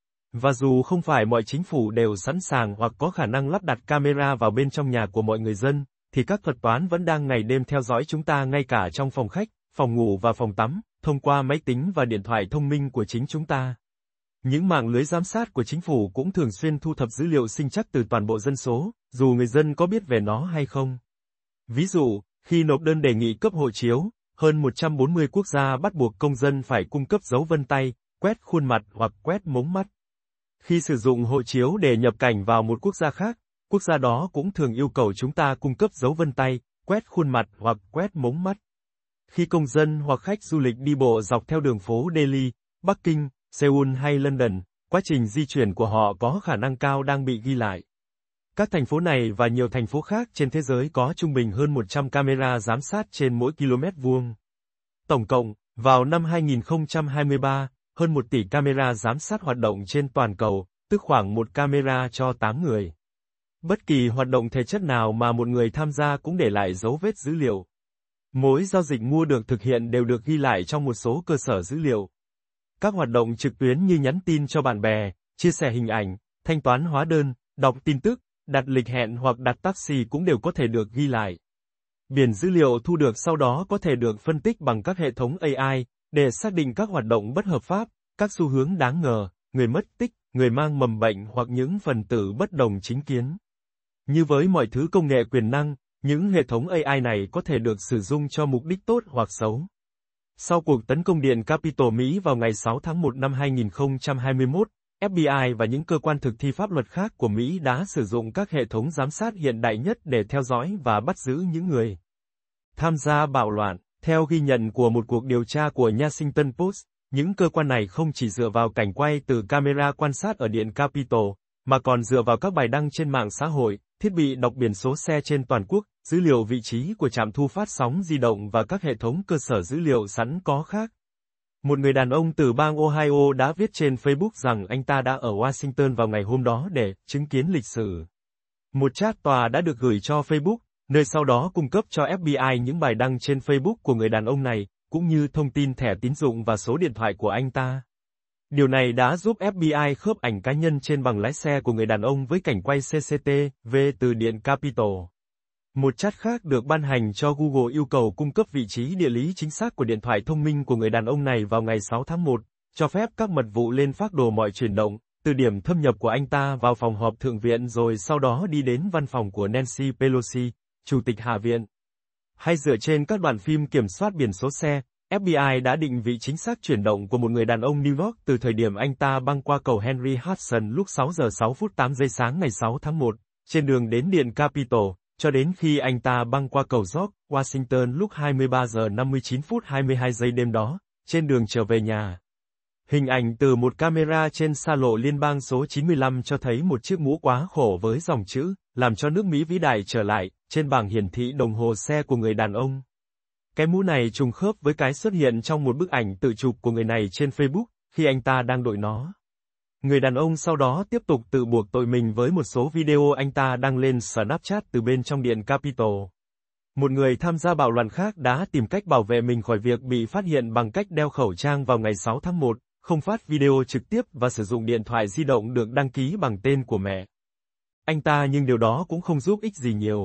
Và dù không phải mọi chính phủ đều sẵn sàng hoặc có khả năng lắp đặt camera vào bên trong nhà của mọi người dân, thì các thuật toán vẫn đang ngày đêm theo dõi chúng ta ngay cả trong phòng khách, phòng ngủ và phòng tắm, thông qua máy tính và điện thoại thông minh của chính chúng ta. Những mạng lưới giám sát của chính phủ cũng thường xuyên thu thập dữ liệu sinh trắc từ toàn bộ dân số, dù người dân có biết về nó hay không. Ví dụ, khi nộp đơn đề nghị cấp hộ chiếu, hơn một trăm bốn mươi quốc gia bắt buộc công dân phải cung cấp dấu vân tay, quét khuôn mặt hoặc quét mống mắt. Khi sử dụng hộ chiếu để nhập cảnh vào một quốc gia khác, quốc gia đó cũng thường yêu cầu chúng ta cung cấp dấu vân tay, quét khuôn mặt hoặc quét mống mắt. Khi công dân hoặc khách du lịch đi bộ dọc theo đường phố Delhi, Bắc Kinh, Seoul hay London, quá trình di chuyển của họ có khả năng cao đang bị ghi lại. Các thành phố này và nhiều thành phố khác trên thế giới có trung bình hơn một trăm camera giám sát trên mỗi km vuông. Tổng cộng, vào năm hai nghìn không trăm hai mươi ba, hơn một tỷ camera giám sát hoạt động trên toàn cầu, tức khoảng một camera cho tám người. Bất kỳ hoạt động thể chất nào mà một người tham gia cũng để lại dấu vết dữ liệu. Mỗi giao dịch mua được thực hiện đều được ghi lại trong một số cơ sở dữ liệu. Các hoạt động trực tuyến như nhắn tin cho bạn bè, chia sẻ hình ảnh, thanh toán hóa đơn, đọc tin tức, đặt lịch hẹn hoặc đặt taxi cũng đều có thể được ghi lại. Biển dữ liệu thu được sau đó có thể được phân tích bằng các hệ thống a i, để xác định các hoạt động bất hợp pháp, các xu hướng đáng ngờ, người mất tích, người mang mầm bệnh hoặc những phần tử bất đồng chính kiến. Như với mọi thứ công nghệ quyền năng, những hệ thống a i này có thể được sử dụng cho mục đích tốt hoặc xấu. Sau cuộc tấn công Điện Capitol Mỹ vào ngày sáu tháng một năm hai nghìn không trăm hai mươi mốt, ép bê i và những cơ quan thực thi pháp luật khác của Mỹ đã sử dụng các hệ thống giám sát hiện đại nhất để theo dõi và bắt giữ những người tham gia bạo loạn. Theo ghi nhận của một cuộc điều tra của Washington Post, những cơ quan này không chỉ dựa vào cảnh quay từ camera quan sát ở Điện Capitol, mà còn dựa vào các bài đăng trên mạng xã hội, thiết bị đọc biển số xe trên toàn quốc, dữ liệu vị trí của trạm thu phát sóng di động và các hệ thống cơ sở dữ liệu sẵn có khác. Một người đàn ông từ bang Ohio đã viết trên Facebook rằng anh ta đã ở Washington vào ngày hôm đó để chứng kiến lịch sử. Một chat tòa đã được gửi cho Facebook, nơi sau đó cung cấp cho ép bê i những bài đăng trên Facebook của người đàn ông này, cũng như thông tin thẻ tín dụng và số điện thoại của anh ta. Điều này đã giúp ép bê i khớp ảnh cá nhân trên bằng lái xe của người đàn ông với cảnh quay xê xê tê vê từ Điện Capitol. Một chat khác được ban hành cho Google yêu cầu cung cấp vị trí địa lý chính xác của điện thoại thông minh của người đàn ông này vào ngày sáu tháng một, cho phép các mật vụ lên phác đồ mọi chuyển động, từ điểm thâm nhập của anh ta vào phòng họp Thượng viện rồi sau đó đi đến văn phòng của Nancy Pelosi, Chủ tịch Hạ viện. Hay dựa trên các đoạn phim kiểm soát biển số xe, ép bê i đã định vị chính xác chuyển động của một người đàn ông New York từ thời điểm anh ta băng qua cầu Henry Hudson lúc sáu giờ sáu phút tám giây sáng ngày sáu tháng một, trên đường đến Điện Capitol, cho đến khi anh ta băng qua cầu George Washington lúc hai mươi ba giờ năm mươi chín phút hai mươi hai giây đêm đó, trên đường trở về nhà. Hình ảnh từ một camera trên xa lộ liên bang số chín mươi lăm cho thấy một chiếc mũ quá khổ với dòng chữ, làm cho nước Mỹ vĩ đại trở lại, trên bảng hiển thị đồng hồ xe của người đàn ông. Cái mũ này trùng khớp với cái xuất hiện trong một bức ảnh tự chụp của người này trên Facebook, khi anh ta đang đội nó. Người đàn ông sau đó tiếp tục tự buộc tội mình với một số video anh ta đăng lên Snapchat từ bên trong Điện Capitol. Một người tham gia bạo loạn khác đã tìm cách bảo vệ mình khỏi việc bị phát hiện bằng cách đeo khẩu trang vào ngày sáu tháng một, không phát video trực tiếp và sử dụng điện thoại di động được đăng ký bằng tên của mẹ anh ta, nhưng điều đó cũng không giúp ích gì nhiều.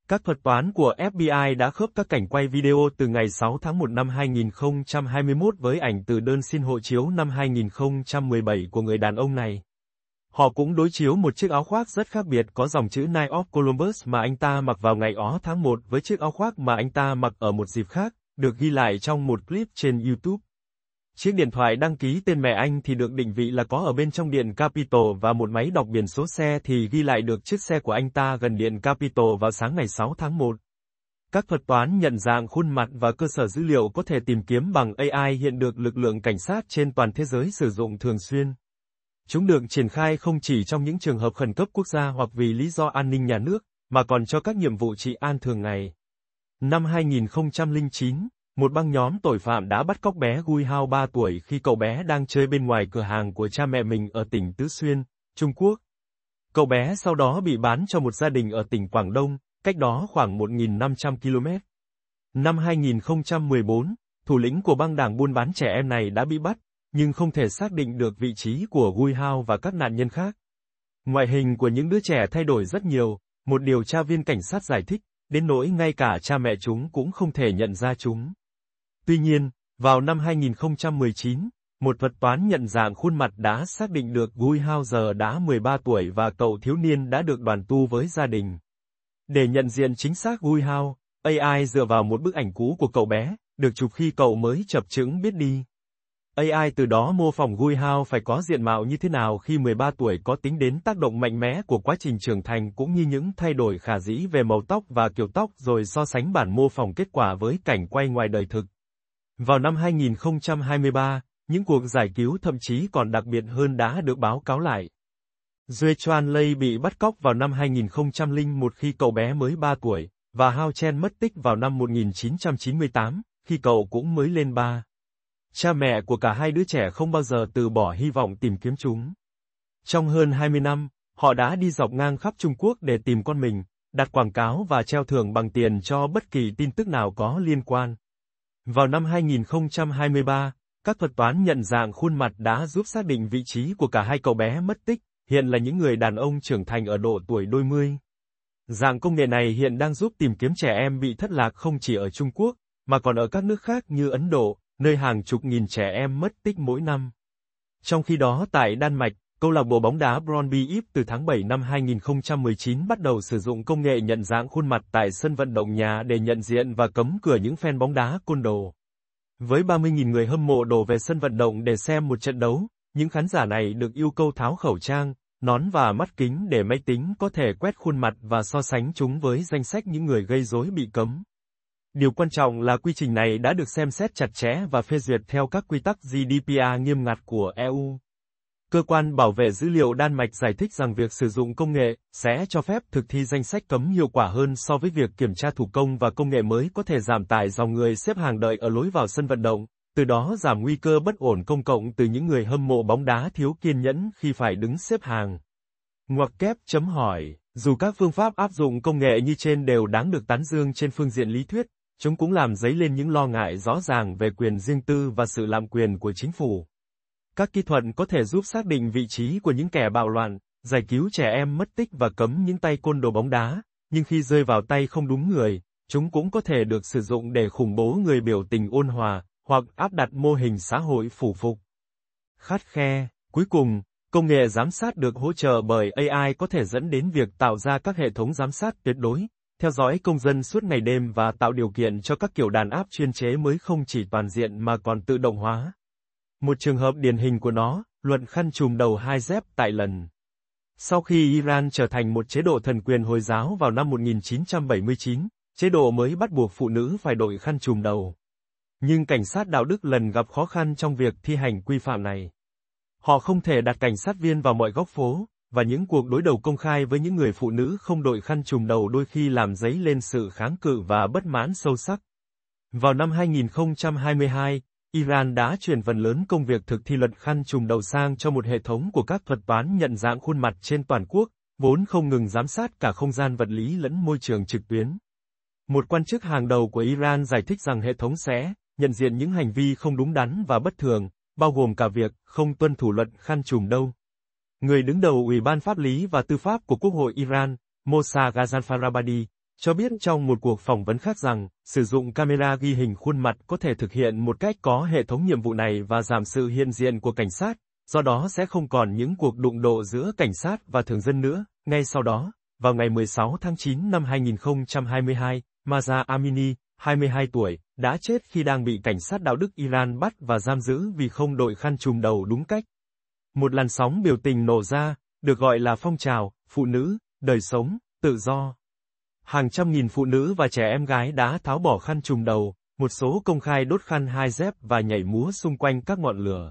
Các thuật toán của ép bê i đã khớp các cảnh quay video từ ngày sáu tháng một năm hai nghìn không trăm hai mươi mốt với ảnh từ đơn xin hộ chiếu năm hai nghìn không trăm mười bảy của người đàn ông này. Họ cũng đối chiếu một chiếc áo khoác rất khác biệt có dòng chữ Knight of Columbus mà anh ta mặc vào ngày đó tháng một với chiếc áo khoác mà anh ta mặc ở một dịp khác, được ghi lại trong một clip trên YouTube. Chiếc điện thoại đăng ký tên mẹ anh thì được định vị là có ở bên trong điện Capitol và một máy đọc biển số xe thì ghi lại được chiếc xe của anh ta gần điện Capitol vào sáng ngày sáu tháng một. Các thuật toán nhận dạng khuôn mặt và cơ sở dữ liệu có thể tìm kiếm bằng a i hiện được lực lượng cảnh sát trên toàn thế giới sử dụng thường xuyên. Chúng được triển khai không chỉ trong những trường hợp khẩn cấp quốc gia hoặc vì lý do an ninh nhà nước, mà còn cho các nhiệm vụ trị an thường ngày. Năm hai nghìn không trăm lẻ chín, một băng nhóm tội phạm đã bắt cóc bé Gui Hao ba tuổi khi cậu bé đang chơi bên ngoài cửa hàng của cha mẹ mình ở tỉnh Tứ Xuyên, Trung Quốc. Cậu bé sau đó bị bán cho một gia đình ở tỉnh Quảng Đông, cách đó khoảng một nghìn năm trăm ki lô mét. Năm hai nghìn không trăm mười bốn, thủ lĩnh của băng đảng buôn bán trẻ em này đã bị bắt, nhưng không thể xác định được vị trí của Gui Hao và các nạn nhân khác. Ngoại hình của những đứa trẻ thay đổi rất nhiều, một điều tra viên cảnh sát giải thích, đến nỗi ngay cả cha mẹ chúng cũng không thể nhận ra chúng. Tuy nhiên, vào năm hai nghìn không trăm mười chín, một thuật toán nhận dạng khuôn mặt đã xác định được Gui Hao giờ đã mười ba tuổi và cậu thiếu niên đã được đoàn tu với gia đình. Để nhận diện chính xác Gui Hao, a i dựa vào một bức ảnh cũ của cậu bé, được chụp khi cậu mới chập chững biết đi. a i từ đó mô phỏng Gui Hao phải có diện mạo như thế nào khi mười ba tuổi có tính đến tác động mạnh mẽ của quá trình trưởng thành cũng như những thay đổi khả dĩ về màu tóc và kiểu tóc rồi so sánh bản mô phỏng kết quả với cảnh quay ngoài đời thực. Vào năm hai nghìn không trăm hai mươi ba, những cuộc giải cứu thậm chí còn đặc biệt hơn đã được báo cáo lại. Duy Chuan Lei bị bắt cóc vào năm hai nghìn không trăm lẻ một khi cậu bé mới ba tuổi, và Hao Chen mất tích vào năm một nghìn chín trăm chín mươi tám, khi cậu cũng mới lên ba. Cha mẹ của cả hai đứa trẻ không bao giờ từ bỏ hy vọng tìm kiếm chúng. Trong hơn hai mươi năm, họ đã đi dọc ngang khắp Trung Quốc để tìm con mình, đặt quảng cáo và treo thưởng bằng tiền cho bất kỳ tin tức nào có liên quan. Vào năm hai nghìn không trăm hai mươi ba, các thuật toán nhận dạng khuôn mặt đã giúp xác định vị trí của cả hai cậu bé mất tích, hiện là những người đàn ông trưởng thành ở độ tuổi đôi mươi. Dạng công nghệ này hiện đang giúp tìm kiếm trẻ em bị thất lạc không chỉ ở Trung Quốc, mà còn ở các nước khác như Ấn Độ, nơi hàng chục nghìn trẻ em mất tích mỗi năm. Trong khi đó tại Đan Mạch, câu lạc bộ bóng đá Brøndby i ép từ tháng bảy năm hai nghìn không trăm mười chín bắt đầu sử dụng công nghệ nhận dạng khuôn mặt tại sân vận động nhà để nhận diện và cấm cửa những fan bóng đá côn đồ. Với ba mươi nghìn người hâm mộ đổ về sân vận động để xem một trận đấu, những khán giả này được yêu cầu tháo khẩu trang, nón và mắt kính để máy tính có thể quét khuôn mặt và so sánh chúng với danh sách những người gây rối bị cấm. Điều quan trọng là quy trình này đã được xem xét chặt chẽ và phê duyệt theo các quy tắc giê đê pê rờ nghiêm ngặt của e u. Cơ quan bảo vệ dữ liệu Đan Mạch giải thích rằng việc sử dụng công nghệ sẽ cho phép thực thi danh sách cấm hiệu quả hơn so với việc kiểm tra thủ công và công nghệ mới có thể giảm tải dòng người xếp hàng đợi ở lối vào sân vận động, từ đó giảm nguy cơ bất ổn công cộng từ những người hâm mộ bóng đá thiếu kiên nhẫn khi phải đứng xếp hàng. Ngoặc kép chấm hỏi, dù các phương pháp áp dụng công nghệ như trên đều đáng được tán dương trên phương diện lý thuyết, chúng cũng làm dấy lên những lo ngại rõ ràng về quyền riêng tư và sự lạm quyền của chính phủ. Các kỹ thuật có thể giúp xác định vị trí của những kẻ bạo loạn, giải cứu trẻ em mất tích và cấm những tay côn đồ bóng đá, nhưng khi rơi vào tay không đúng người, chúng cũng có thể được sử dụng để khủng bố người biểu tình ôn hòa, hoặc áp đặt mô hình xã hội phủ phục. Khắt khe, cuối cùng, công nghệ giám sát được hỗ trợ bởi a i có thể dẫn đến việc tạo ra các hệ thống giám sát tuyệt đối, theo dõi công dân suốt ngày đêm và tạo điều kiện cho các kiểu đàn áp chuyên chế mới không chỉ toàn diện mà còn tự động hóa. Một trường hợp điển hình của nó, luật khăn trùm đầu hai dép tại lần. Sau khi Iran trở thành một chế độ thần quyền Hồi giáo vào năm một nghìn chín trăm bảy mươi chín, chế độ mới bắt buộc phụ nữ phải đội khăn trùm đầu. Nhưng cảnh sát đạo Đức lần gặp khó khăn trong việc thi hành quy phạm này. Họ không thể đặt cảnh sát viên vào mọi góc phố, và những cuộc đối đầu công khai với những người phụ nữ không đội khăn trùm đầu đôi khi làm dấy lên sự kháng cự và bất mãn sâu sắc. Vào năm hai nghìn không trăm hai mươi hai, Iran đã chuyển phần lớn công việc thực thi luật khăn trùm đầu sang cho một hệ thống của các thuật toán nhận dạng khuôn mặt trên toàn quốc, vốn không ngừng giám sát cả không gian vật lý lẫn môi trường trực tuyến. Một quan chức hàng đầu của Iran giải thích rằng hệ thống sẽ nhận diện những hành vi không đúng đắn và bất thường, bao gồm cả việc không tuân thủ luật khăn trùm đầu. Người đứng đầu Ủy ban Pháp lý và Tư pháp của Quốc hội Iran, Mossa Ghazal Farabadi, cho biết trong một cuộc phỏng vấn khác rằng, sử dụng camera ghi hình khuôn mặt có thể thực hiện một cách có hệ thống nhiệm vụ này và giảm sự hiện diện của cảnh sát, do đó sẽ không còn những cuộc đụng độ giữa cảnh sát và thường dân nữa. Ngay sau đó, vào ngày mười sáu tháng chín năm hai nghìn không trăm hai mươi hai, Mahsa Amini, hai mươi hai tuổi, đã chết khi đang bị cảnh sát đạo đức Iran bắt và giam giữ vì không đội khăn trùm đầu đúng cách. Một làn sóng biểu tình nổ ra, được gọi là phong trào, phụ nữ, đời sống, tự do. Hàng trăm nghìn phụ nữ và trẻ em gái đã tháo bỏ khăn trùm đầu, một số công khai đốt khăn hai dép và nhảy múa xung quanh các ngọn lửa.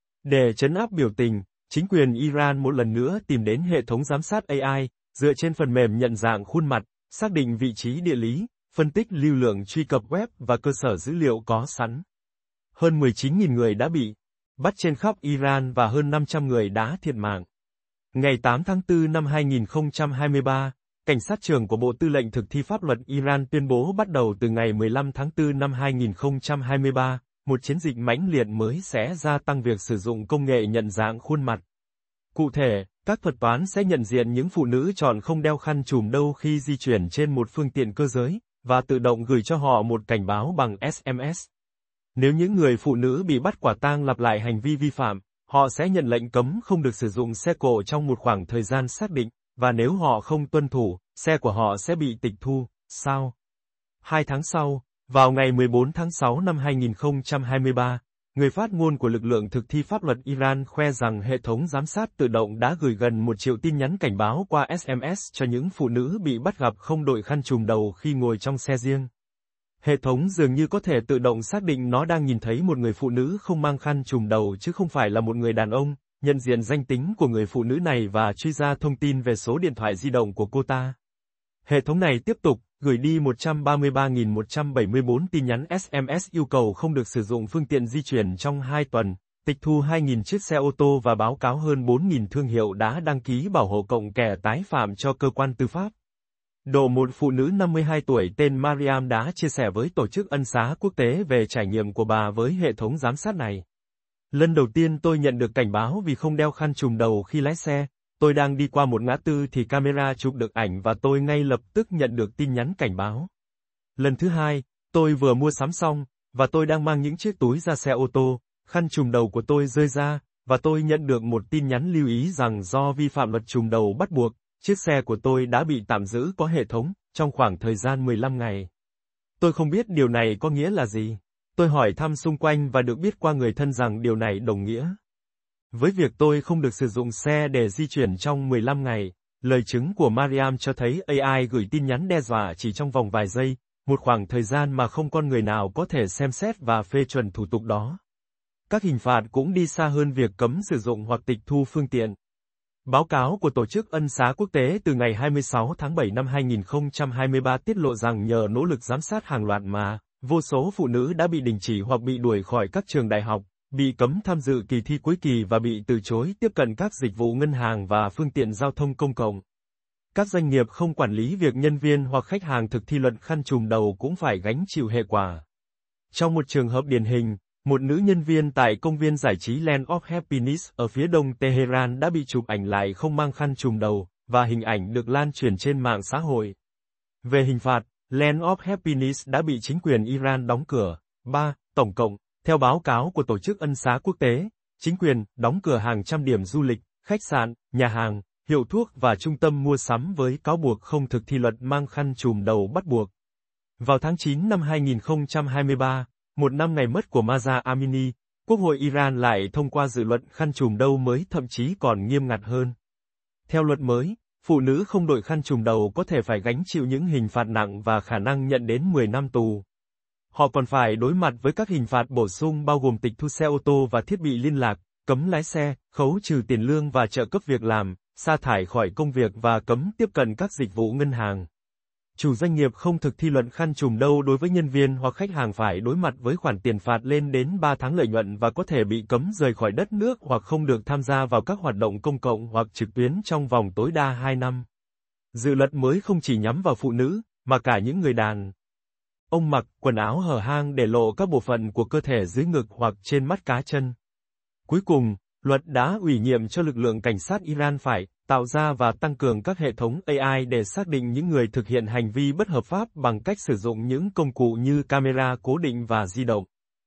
Để trấn áp biểu tình, chính quyền Iran một lần nữa tìm đến hệ thống giám sát A I, dựa trên phần mềm nhận dạng khuôn mặt, xác định vị trí địa lý, phân tích lưu lượng truy cập web và cơ sở dữ liệu có sẵn. Hơn mười chín nghìn người đã bị bắt trên khắp Iran và hơn năm trăm người đã thiệt mạng. Ngày tám tháng tư năm hai nghìn không trăm hai mươi ba, Cảnh sát trưởng của Bộ Tư lệnh Thực thi Pháp luật Iran tuyên bố bắt đầu từ ngày mười lăm tháng tư năm hai nghìn không trăm hai mươi ba, một chiến dịch mãnh liệt mới sẽ gia tăng việc sử dụng công nghệ nhận dạng khuôn mặt. Cụ thể, các thuật toán sẽ nhận diện những phụ nữ chọn không đeo khăn trùm đầu khi di chuyển trên một phương tiện cơ giới, và tự động gửi cho họ một cảnh báo bằng S M S. Nếu những người phụ nữ bị bắt quả tang lặp lại hành vi vi phạm, họ sẽ nhận lệnh cấm không được sử dụng xe cộ trong một khoảng thời gian xác định, và nếu họ không tuân thủ, xe của họ sẽ bị tịch thu. Sao? Hai tháng sau, vào ngày mười bốn tháng sáu năm hai nghìn không trăm hai mươi ba, người phát ngôn của lực lượng thực thi pháp luật Iran khoe rằng hệ thống giám sát tự động đã gửi gần một triệu tin nhắn cảnh báo qua S M S cho những phụ nữ bị bắt gặp không đội khăn trùm đầu khi ngồi trong xe riêng. Hệ thống dường như có thể tự động xác định nó đang nhìn thấy một người phụ nữ không mang khăn trùm đầu chứ không phải là một người đàn ông, nhận diện danh tính của người phụ nữ này và truy ra thông tin về số điện thoại di động của cô ta. Hệ thống này tiếp tục gửi đi một trăm ba mươi ba nghìn một trăm bảy mươi bốn tin nhắn S M S yêu cầu không được sử dụng phương tiện di chuyển trong hai tuần, tịch thu hai nghìn chiếc xe ô tô và báo cáo hơn bốn nghìn thương hiệu đã đăng ký bảo hộ cộng kẻ tái phạm cho cơ quan tư pháp. Độ một phụ nữ năm mươi hai tuổi tên Mariam đã chia sẻ với Tổ chức Ân xá Quốc tế về trải nghiệm của bà với hệ thống giám sát này. Lần đầu tiên tôi nhận được cảnh báo vì không đeo khăn trùm đầu khi lái xe, tôi đang đi qua một ngã tư thì camera chụp được ảnh và tôi ngay lập tức nhận được tin nhắn cảnh báo. Lần thứ hai, tôi vừa mua sắm xong, và tôi đang mang những chiếc túi ra xe ô tô, khăn trùm đầu của tôi rơi ra, và tôi nhận được một tin nhắn lưu ý rằng do vi phạm luật trùm đầu bắt buộc, chiếc xe của tôi đã bị tạm giữ có hệ thống, trong khoảng thời gian mười lăm ngày. Tôi không biết điều này có nghĩa là gì. Tôi hỏi thăm xung quanh và được biết qua người thân rằng điều này đồng nghĩa với việc tôi không được sử dụng xe để di chuyển trong mười lăm ngày. Lời chứng của Mariam cho thấy A I gửi tin nhắn đe dọa chỉ trong vòng vài giây, một khoảng thời gian mà không con người nào có thể xem xét và phê chuẩn thủ tục đó. Các hình phạt cũng đi xa hơn việc cấm sử dụng hoặc tịch thu phương tiện. Báo cáo của Tổ chức Ân xá Quốc tế từ ngày hai mươi sáu tháng bảy năm hai nghìn không trăm hai mươi ba tiết lộ rằng nhờ nỗ lực giám sát hàng loạt mà, vô số phụ nữ đã bị đình chỉ hoặc bị đuổi khỏi các trường đại học, bị cấm tham dự kỳ thi cuối kỳ và bị từ chối tiếp cận các dịch vụ ngân hàng và phương tiện giao thông công cộng. Các doanh nghiệp không quản lý việc nhân viên hoặc khách hàng thực thi luật khăn trùm đầu cũng phải gánh chịu hệ quả. Trong một trường hợp điển hình, một nữ nhân viên tại công viên giải trí Land of Happiness ở phía đông Tehran đã bị chụp ảnh lại không mang khăn trùm đầu, và hình ảnh được lan truyền trên mạng xã hội. Về hình phạt, Land of Happiness đã bị chính quyền Iran đóng cửa. ba. Tổng cộng, theo báo cáo của Tổ chức Ân xá Quốc tế, chính quyền đóng cửa hàng trăm điểm du lịch, khách sạn, nhà hàng, hiệu thuốc và trung tâm mua sắm với cáo buộc không thực thi luật mang khăn trùm đầu bắt buộc. Vào tháng chín năm hai nghìn không trăm hai mươi ba, một năm ngày mất của Mahsa Amini, Quốc hội Iran lại thông qua dự luật khăn trùm đầu mới thậm chí còn nghiêm ngặt hơn. Theo luật mới, phụ nữ không đội khăn trùm đầu có thể phải gánh chịu những hình phạt nặng và khả năng nhận đến mười năm tù. Họ còn phải đối mặt với các hình phạt bổ sung bao gồm tịch thu xe ô tô và thiết bị liên lạc, cấm lái xe, khấu trừ tiền lương và trợ cấp việc làm, sa thải khỏi công việc và cấm tiếp cận các dịch vụ ngân hàng. Chủ doanh nghiệp không thực thi luật khăn trùm đầu đối với nhân viên hoặc khách hàng phải đối mặt với khoản tiền phạt lên đến ba tháng lợi nhuận và có thể bị cấm rời khỏi đất nước hoặc không được tham gia vào các hoạt động công cộng hoặc trực tuyến trong vòng tối đa hai năm. Dự luật mới không chỉ nhắm vào phụ nữ, mà cả những người đàn ông mặc quần áo hở hang để lộ các bộ phận của cơ thể dưới ngực hoặc trên mắt cá chân. Cuối cùng, luật đã ủy nhiệm cho lực lượng cảnh sát Iran phải tạo ra và tăng cường các hệ thống A I để xác định những người thực hiện hành vi bất hợp pháp bằng cách sử dụng những công cụ như camera cố định và di động.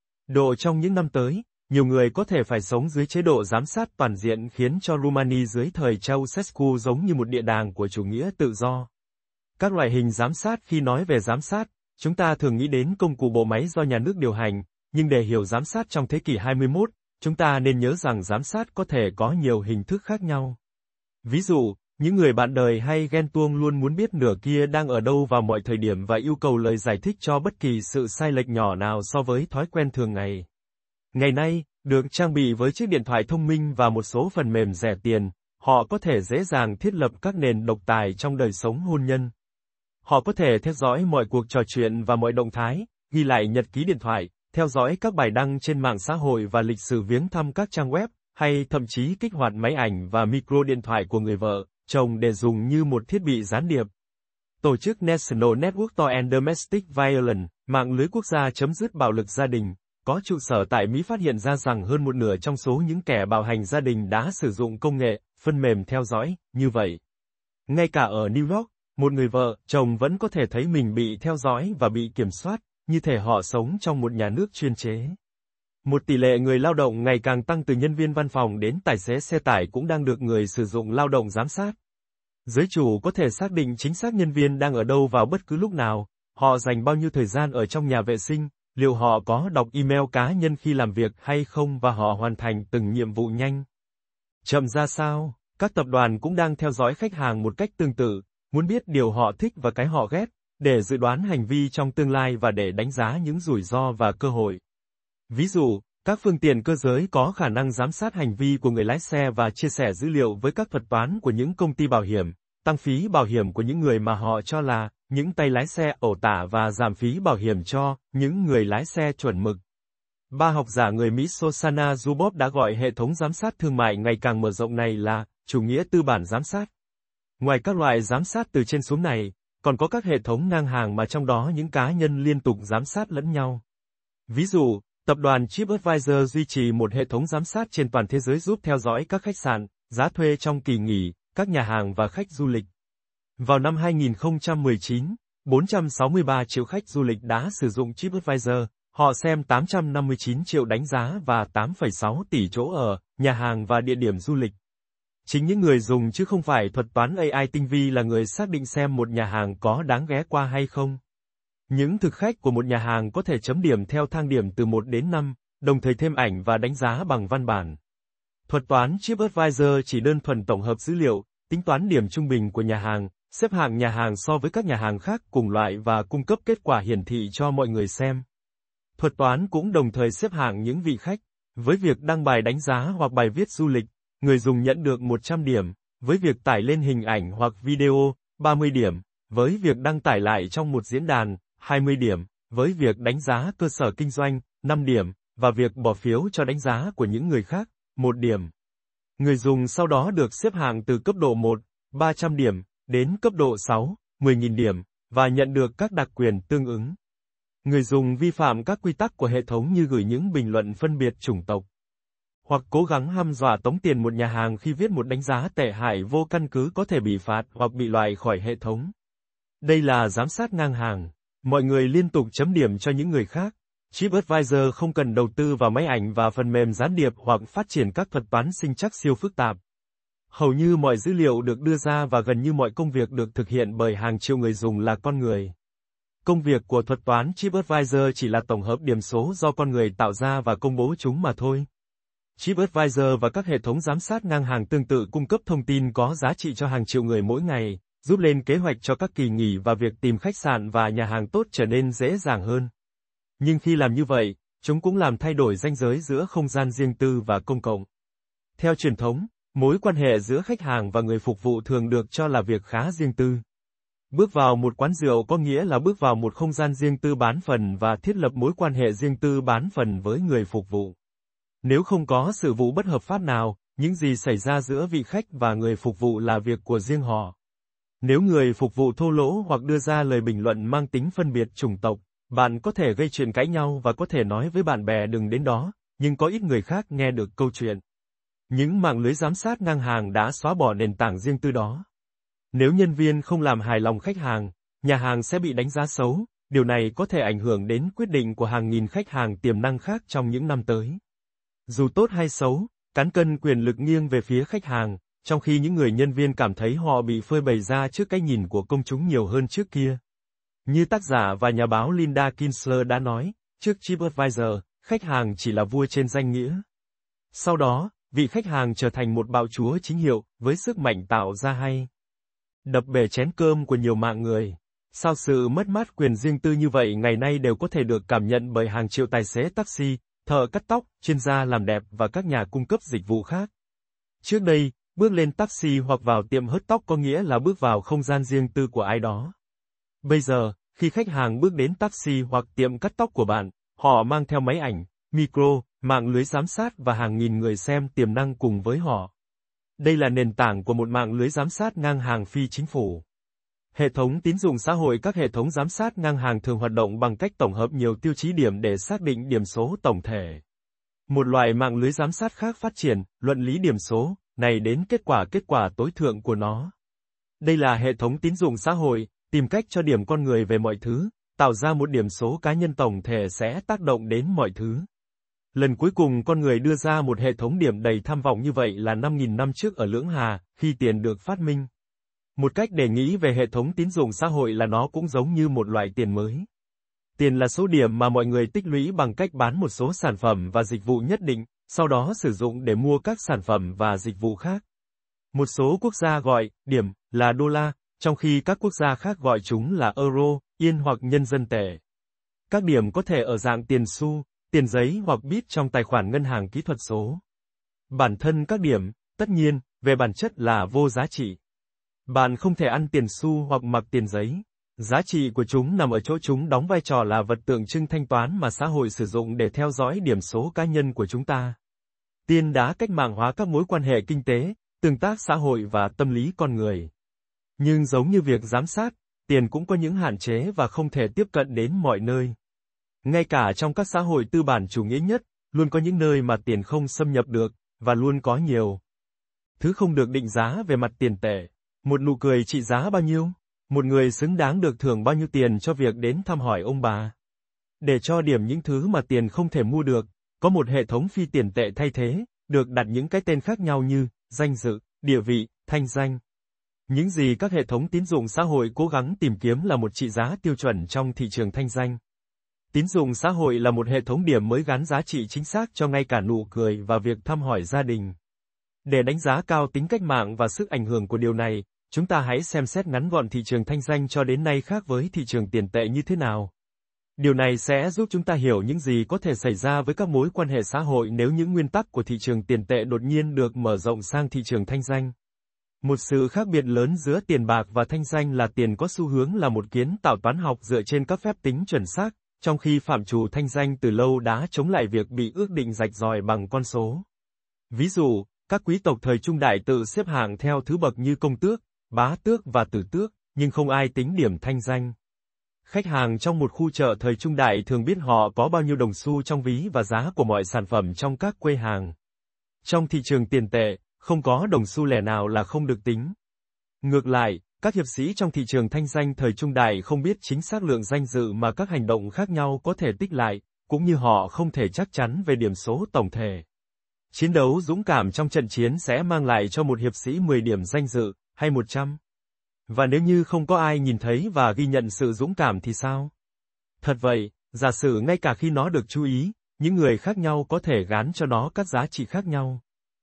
Độ trong những năm tới, nhiều người có thể phải sống dưới chế độ giám sát toàn diện khiến cho Romania dưới thời Ceausescu giống như một địa đàng của chủ nghĩa tự do. Các loại hình giám sát. Khi nói về giám sát, chúng ta thường nghĩ đến công cụ bộ máy do nhà nước điều hành, nhưng để hiểu giám sát trong thế kỷ hai mươi mốt, chúng ta nên nhớ rằng giám sát có thể có nhiều hình thức khác nhau. Ví dụ, những người bạn đời hay ghen tuông luôn muốn biết nửa kia đang ở đâu vào mọi thời điểm và yêu cầu lời giải thích cho bất kỳ sự sai lệch nhỏ nào so với thói quen thường ngày. Ngày nay, được trang bị với chiếc điện thoại thông minh và một số phần mềm rẻ tiền, họ có thể dễ dàng thiết lập các nền độc tài trong đời sống hôn nhân. Họ có thể theo dõi mọi cuộc trò chuyện và mọi động thái, ghi lại nhật ký điện thoại, theo dõi các bài đăng trên mạng xã hội và lịch sử viếng thăm các trang web, hay thậm chí kích hoạt máy ảnh và micro điện thoại của người vợ, chồng để dùng như một thiết bị gián điệp. Tổ chức National Network to End Domestic Violence, mạng lưới quốc gia chấm dứt bạo lực gia đình, có trụ sở tại Mỹ phát hiện ra rằng hơn một nửa trong số những kẻ bạo hành gia đình đã sử dụng công nghệ, phần mềm theo dõi, như vậy. Ngay cả ở New York, một người vợ, chồng vẫn có thể thấy mình bị theo dõi và bị kiểm soát, như thể họ sống trong một nhà nước chuyên chế. Một tỷ lệ người lao động ngày càng tăng từ nhân viên văn phòng đến tài xế xe tải cũng đang được người sử dụng lao động giám sát. Giới chủ có thể xác định chính xác nhân viên đang ở đâu vào bất cứ lúc nào, họ dành bao nhiêu thời gian ở trong nhà vệ sinh, liệu họ có đọc email cá nhân khi làm việc hay không và họ hoàn thành từng nhiệm vụ nhanh. Chậm ra sao, các tập đoàn cũng đang theo dõi khách hàng một cách tương tự, muốn biết điều họ thích và cái họ ghét, để dự đoán hành vi trong tương lai và để đánh giá những rủi ro và cơ hội. Ví dụ, các phương tiện cơ giới có khả năng giám sát hành vi của người lái xe và chia sẻ dữ liệu với các thuật toán của những công ty bảo hiểm, tăng phí bảo hiểm của những người mà họ cho là những tay lái xe ẩu tả và giảm phí bảo hiểm cho những người lái xe chuẩn mực. Ba học giả người Mỹ Shoshana Zuboff đã gọi hệ thống giám sát thương mại ngày càng mở rộng này là chủ nghĩa tư bản giám sát. Ngoài các loại giám sát từ trên xuống này, còn có các hệ thống ngang hàng mà trong đó những cá nhân liên tục giám sát lẫn nhau. Ví dụ, tập đoàn TripAdvisor duy trì một hệ thống giám sát trên toàn thế giới giúp theo dõi các khách sạn, giá thuê trong kỳ nghỉ, các nhà hàng và khách du lịch. Vào năm hai nghìn không trăm mười chín, bốn trăm sáu mươi ba triệu khách du lịch đã sử dụng TripAdvisor, họ xem tám trăm năm mươi chín triệu đánh giá và tám phẩy sáu tỷ chỗ ở, nhà hàng và địa điểm du lịch. Chính những người dùng chứ không phải thuật toán A I tinh vi là người xác định xem một nhà hàng có đáng ghé qua hay không. Những thực khách của một nhà hàng có thể chấm điểm theo thang điểm từ một đến năm, đồng thời thêm ảnh và đánh giá bằng văn bản. Thuật toán TripAdvisor chỉ đơn thuần tổng hợp dữ liệu, tính toán điểm trung bình của nhà hàng, xếp hạng nhà hàng so với các nhà hàng khác cùng loại và cung cấp kết quả hiển thị cho mọi người xem. Thuật toán cũng đồng thời xếp hạng những vị khách. Với việc đăng bài đánh giá hoặc bài viết du lịch, người dùng nhận được một trăm điểm, với việc tải lên hình ảnh hoặc video, ba mươi điểm, với việc đăng tải lại trong một diễn đàn, hai mươi điểm, với việc đánh giá cơ sở kinh doanh, năm điểm, và việc bỏ phiếu cho đánh giá của những người khác, một điểm. Người dùng sau đó được xếp hạng từ cấp độ một, ba trăm điểm, đến cấp độ sáu, mười nghìn điểm, và nhận được các đặc quyền tương ứng. Người dùng vi phạm các quy tắc của hệ thống như gửi những bình luận phân biệt chủng tộc, hoặc cố gắng hăm dọa tống tiền một nhà hàng khi viết một đánh giá tệ hại vô căn cứ có thể bị phạt hoặc bị loại khỏi hệ thống. Đây là giám sát ngang hàng. Mọi người liên tục chấm điểm cho những người khác. TripAdvisor không cần đầu tư vào máy ảnh và phần mềm gián điệp hoặc phát triển các thuật toán sinh trắc siêu phức tạp. Hầu như mọi dữ liệu được đưa ra và gần như mọi công việc được thực hiện bởi hàng triệu người dùng là con người. Công việc của thuật toán TripAdvisor chỉ là tổng hợp điểm số do con người tạo ra và công bố chúng mà thôi. TripAdvisor và các hệ thống giám sát ngang hàng tương tự cung cấp thông tin có giá trị cho hàng triệu người mỗi ngày, giúp lên kế hoạch cho các kỳ nghỉ và việc tìm khách sạn và nhà hàng tốt trở nên dễ dàng hơn. Nhưng khi làm như vậy, chúng cũng làm thay đổi ranh giới giữa không gian riêng tư và công cộng. Theo truyền thống, mối quan hệ giữa khách hàng và người phục vụ thường được cho là việc khá riêng tư. Bước vào một quán rượu có nghĩa là bước vào một không gian riêng tư bán phần và thiết lập mối quan hệ riêng tư bán phần với người phục vụ. Nếu không có sự vụ bất hợp pháp nào, những gì xảy ra giữa vị khách và người phục vụ là việc của riêng họ. Nếu người phục vụ thô lỗ hoặc đưa ra lời bình luận mang tính phân biệt chủng tộc, bạn có thể gây chuyện cãi nhau và có thể nói với bạn bè đừng đến đó, nhưng có ít người khác nghe được câu chuyện. Những mạng lưới giám sát ngang hàng đã xóa bỏ nền tảng riêng tư đó. Nếu nhân viên không làm hài lòng khách hàng, nhà hàng sẽ bị đánh giá xấu, điều này có thể ảnh hưởng đến quyết định của hàng nghìn khách hàng tiềm năng khác trong những năm tới. Dù tốt hay xấu, cán cân quyền lực nghiêng về phía khách hàng, trong khi những người nhân viên cảm thấy họ bị phơi bày ra trước cái nhìn của công chúng nhiều hơn trước kia. Như tác giả và nhà báo Linda Kinsler đã nói, trước TripAdvisor, khách hàng chỉ là vua trên danh nghĩa. Sau đó, vị khách hàng trở thành một bạo chúa chính hiệu, với sức mạnh tạo ra hay đập bể chén cơm của nhiều mạng người. Sao sự mất mát quyền riêng tư như vậy ngày nay đều có thể được cảm nhận bởi hàng triệu tài xế taxi, thợ cắt tóc, chuyên gia làm đẹp và các nhà cung cấp dịch vụ khác. Trước đây, bước lên taxi hoặc vào tiệm hớt tóc có nghĩa là bước vào không gian riêng tư của ai đó. Bây giờ, khi khách hàng bước đến taxi hoặc tiệm cắt tóc của bạn, họ mang theo máy ảnh, micro, mạng lưới giám sát và hàng nghìn người xem tiềm năng cùng với họ. Đây là nền tảng của một mạng lưới giám sát ngang hàng phi chính phủ. Hệ thống tín dụng xã hội. Các hệ thống giám sát ngang hàng thường hoạt động bằng cách tổng hợp nhiều tiêu chí điểm để xác định điểm số tổng thể. Một loại mạng lưới giám sát khác phát triển, luận lý điểm số, này đến kết quả kết quả tối thượng của nó. Đây là hệ thống tín dụng xã hội, tìm cách cho điểm con người về mọi thứ, tạo ra một điểm số cá nhân tổng thể sẽ tác động đến mọi thứ. Lần cuối cùng con người đưa ra một hệ thống điểm đầy tham vọng như vậy là năm nghìn năm trước ở Lưỡng Hà, khi tiền được phát minh. Một cách để nghĩ về hệ thống tín dụng xã hội là nó cũng giống như một loại tiền mới. Tiền là số điểm mà mọi người tích lũy bằng cách bán một số sản phẩm và dịch vụ nhất định, sau đó sử dụng để mua các sản phẩm và dịch vụ khác. Một số quốc gia gọi điểm là đô la, trong khi các quốc gia khác gọi chúng là euro, yên hoặc nhân dân tệ. Các điểm có thể ở dạng tiền xu, tiền giấy hoặc bit trong tài khoản ngân hàng kỹ thuật số. Bản thân các điểm, tất nhiên, về bản chất là vô giá trị. Bạn không thể ăn tiền xu hoặc mặc tiền giấy. Giá trị của chúng nằm ở chỗ chúng đóng vai trò là vật tượng trưng thanh toán mà xã hội sử dụng để theo dõi điểm số cá nhân của chúng ta. Tiền đã cách mạng hóa các mối quan hệ kinh tế, tương tác xã hội và tâm lý con người. Nhưng giống như việc giám sát, tiền cũng có những hạn chế và không thể tiếp cận đến mọi nơi. Ngay cả trong các xã hội tư bản chủ nghĩa nhất, luôn có những nơi mà tiền không xâm nhập được, và luôn có nhiều thứ không được định giá về mặt tiền tệ. Một nụ cười trị giá bao nhiêu? Một người xứng đáng được thưởng bao nhiêu tiền cho việc đến thăm hỏi ông bà? Để cho điểm những thứ mà tiền không thể mua được, có một hệ thống phi tiền tệ thay thế, được đặt những cái tên khác nhau như danh dự, địa vị, thanh danh. Những gì các hệ thống tín dụng xã hội cố gắng tìm kiếm là một trị giá tiêu chuẩn trong thị trường thanh danh. Tín dụng xã hội là một hệ thống điểm mới gắn giá trị chính xác cho ngay cả nụ cười và việc thăm hỏi gia đình. Để đánh giá cao tính cách mạng và sức ảnh hưởng của điều này, chúng ta hãy xem xét ngắn gọn thị trường thanh danh cho đến nay khác với thị trường tiền tệ như thế nào. Điều này sẽ giúp chúng ta hiểu những gì có thể xảy ra với các mối quan hệ xã hội nếu những nguyên tắc của thị trường tiền tệ đột nhiên được mở rộng sang thị trường thanh danh. Một sự khác biệt lớn giữa tiền bạc và thanh danh là tiền có xu hướng là một kiến tạo toán học dựa trên các phép tính chuẩn xác, trong khi phạm trù thanh danh từ lâu đã chống lại việc bị ước định rạch ròi bằng con số. Ví dụ, các quý tộc thời trung đại tự xếp hạng theo thứ bậc như công tước, bá tước và tử tước, nhưng không ai tính điểm thanh danh. Khách hàng trong một khu chợ thời trung đại thường biết họ có bao nhiêu đồng xu trong ví và giá của mọi sản phẩm trong các quầy hàng. Trong thị trường tiền tệ, không có đồng xu lẻ nào là không được tính. Ngược lại, các hiệp sĩ trong thị trường thanh danh thời trung đại không biết chính xác lượng danh dự mà các hành động khác nhau có thể tích lại, cũng như họ không thể chắc chắn về điểm số tổng thể. Chiến đấu dũng cảm trong trận chiến sẽ mang lại cho một hiệp sĩ mười điểm danh dự, hay một trăm. Và nếu như không có ai nhìn thấy và ghi nhận sự dũng cảm thì sao? Thật vậy, giả sử ngay cả khi nó được chú ý, những người khác nhau có thể gán cho nó các giá trị khác nhau.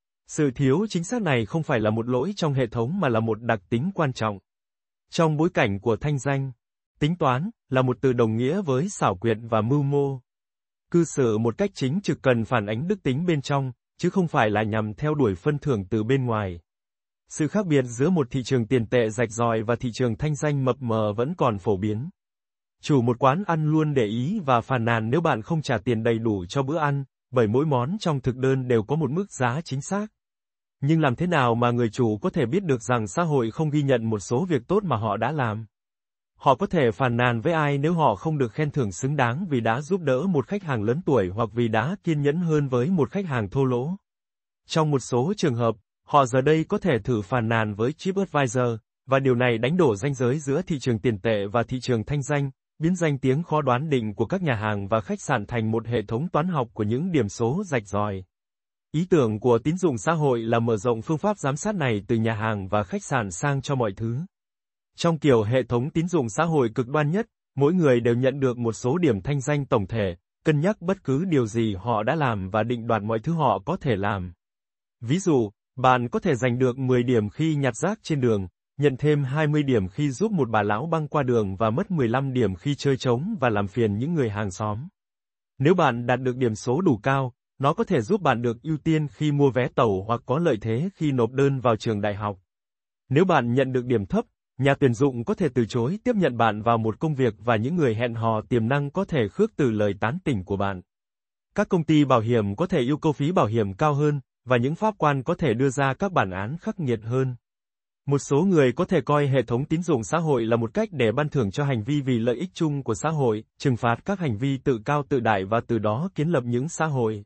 Sự thiếu chính xác này không phải là một lỗi trong hệ thống mà là một đặc tính quan trọng. Trong bối cảnh của thanh danh, tính toán là một từ đồng nghĩa với xảo quyệt và mưu mô. Cư xử một cách chính trực cần phản ánh đức tính bên trong, chứ không phải là nhằm theo đuổi phân thưởng từ bên ngoài. Sự khác biệt giữa một thị trường tiền tệ rạch ròi và thị trường thanh danh mập mờ vẫn còn phổ biến. Chủ một quán ăn luôn để ý và phàn nàn nếu bạn không trả tiền đầy đủ cho bữa ăn, bởi mỗi món trong thực đơn đều có một mức giá chính xác. Nhưng làm thế nào mà người chủ có thể biết được rằng xã hội không ghi nhận một số việc tốt mà họ đã làm? Họ có thể phàn nàn với ai nếu họ không được khen thưởng xứng đáng vì đã giúp đỡ một khách hàng lớn tuổi hoặc vì đã kiên nhẫn hơn với một khách hàng thô lỗ? Trong một số trường hợp, họ giờ đây có thể thử phàn nàn với TripAdvisor, và điều này đánh đổ ranh giới giữa thị trường tiền tệ và thị trường thanh danh, biến danh tiếng khó đoán định của các nhà hàng và khách sạn thành một hệ thống toán học của những điểm số rạch ròi. Ý tưởng của tín dụng xã hội là mở rộng phương pháp giám sát này từ nhà hàng và khách sạn sang cho mọi thứ. Trong kiểu hệ thống tín dụng xã hội cực đoan nhất, mỗi người đều nhận được một số điểm thanh danh tổng thể, cân nhắc bất cứ điều gì họ đã làm và định đoạt mọi thứ họ có thể làm. Ví dụ, bạn có thể giành được mười điểm khi nhặt rác trên đường, nhận thêm hai mươi điểm khi giúp một bà lão băng qua đường và mất mười lăm điểm khi chơi trống và làm phiền những người hàng xóm. Nếu bạn đạt được điểm số đủ cao, nó có thể giúp bạn được ưu tiên khi mua vé tàu hoặc có lợi thế khi nộp đơn vào trường đại học. Nếu bạn nhận được điểm thấp, nhà tuyển dụng có thể từ chối tiếp nhận bạn vào một công việc và những người hẹn hò tiềm năng có thể khước từ lời tán tỉnh của bạn. Các công ty bảo hiểm có thể yêu cầu phí bảo hiểm cao hơn, và những pháp quan có thể đưa ra các bản án khắc nghiệt hơn. Một số người có thể coi hệ thống tín dụng xã hội là một cách để ban thưởng cho hành vi vì lợi ích chung của xã hội, trừng phạt các hành vi tự cao tự đại và từ đó kiến lập những xã hội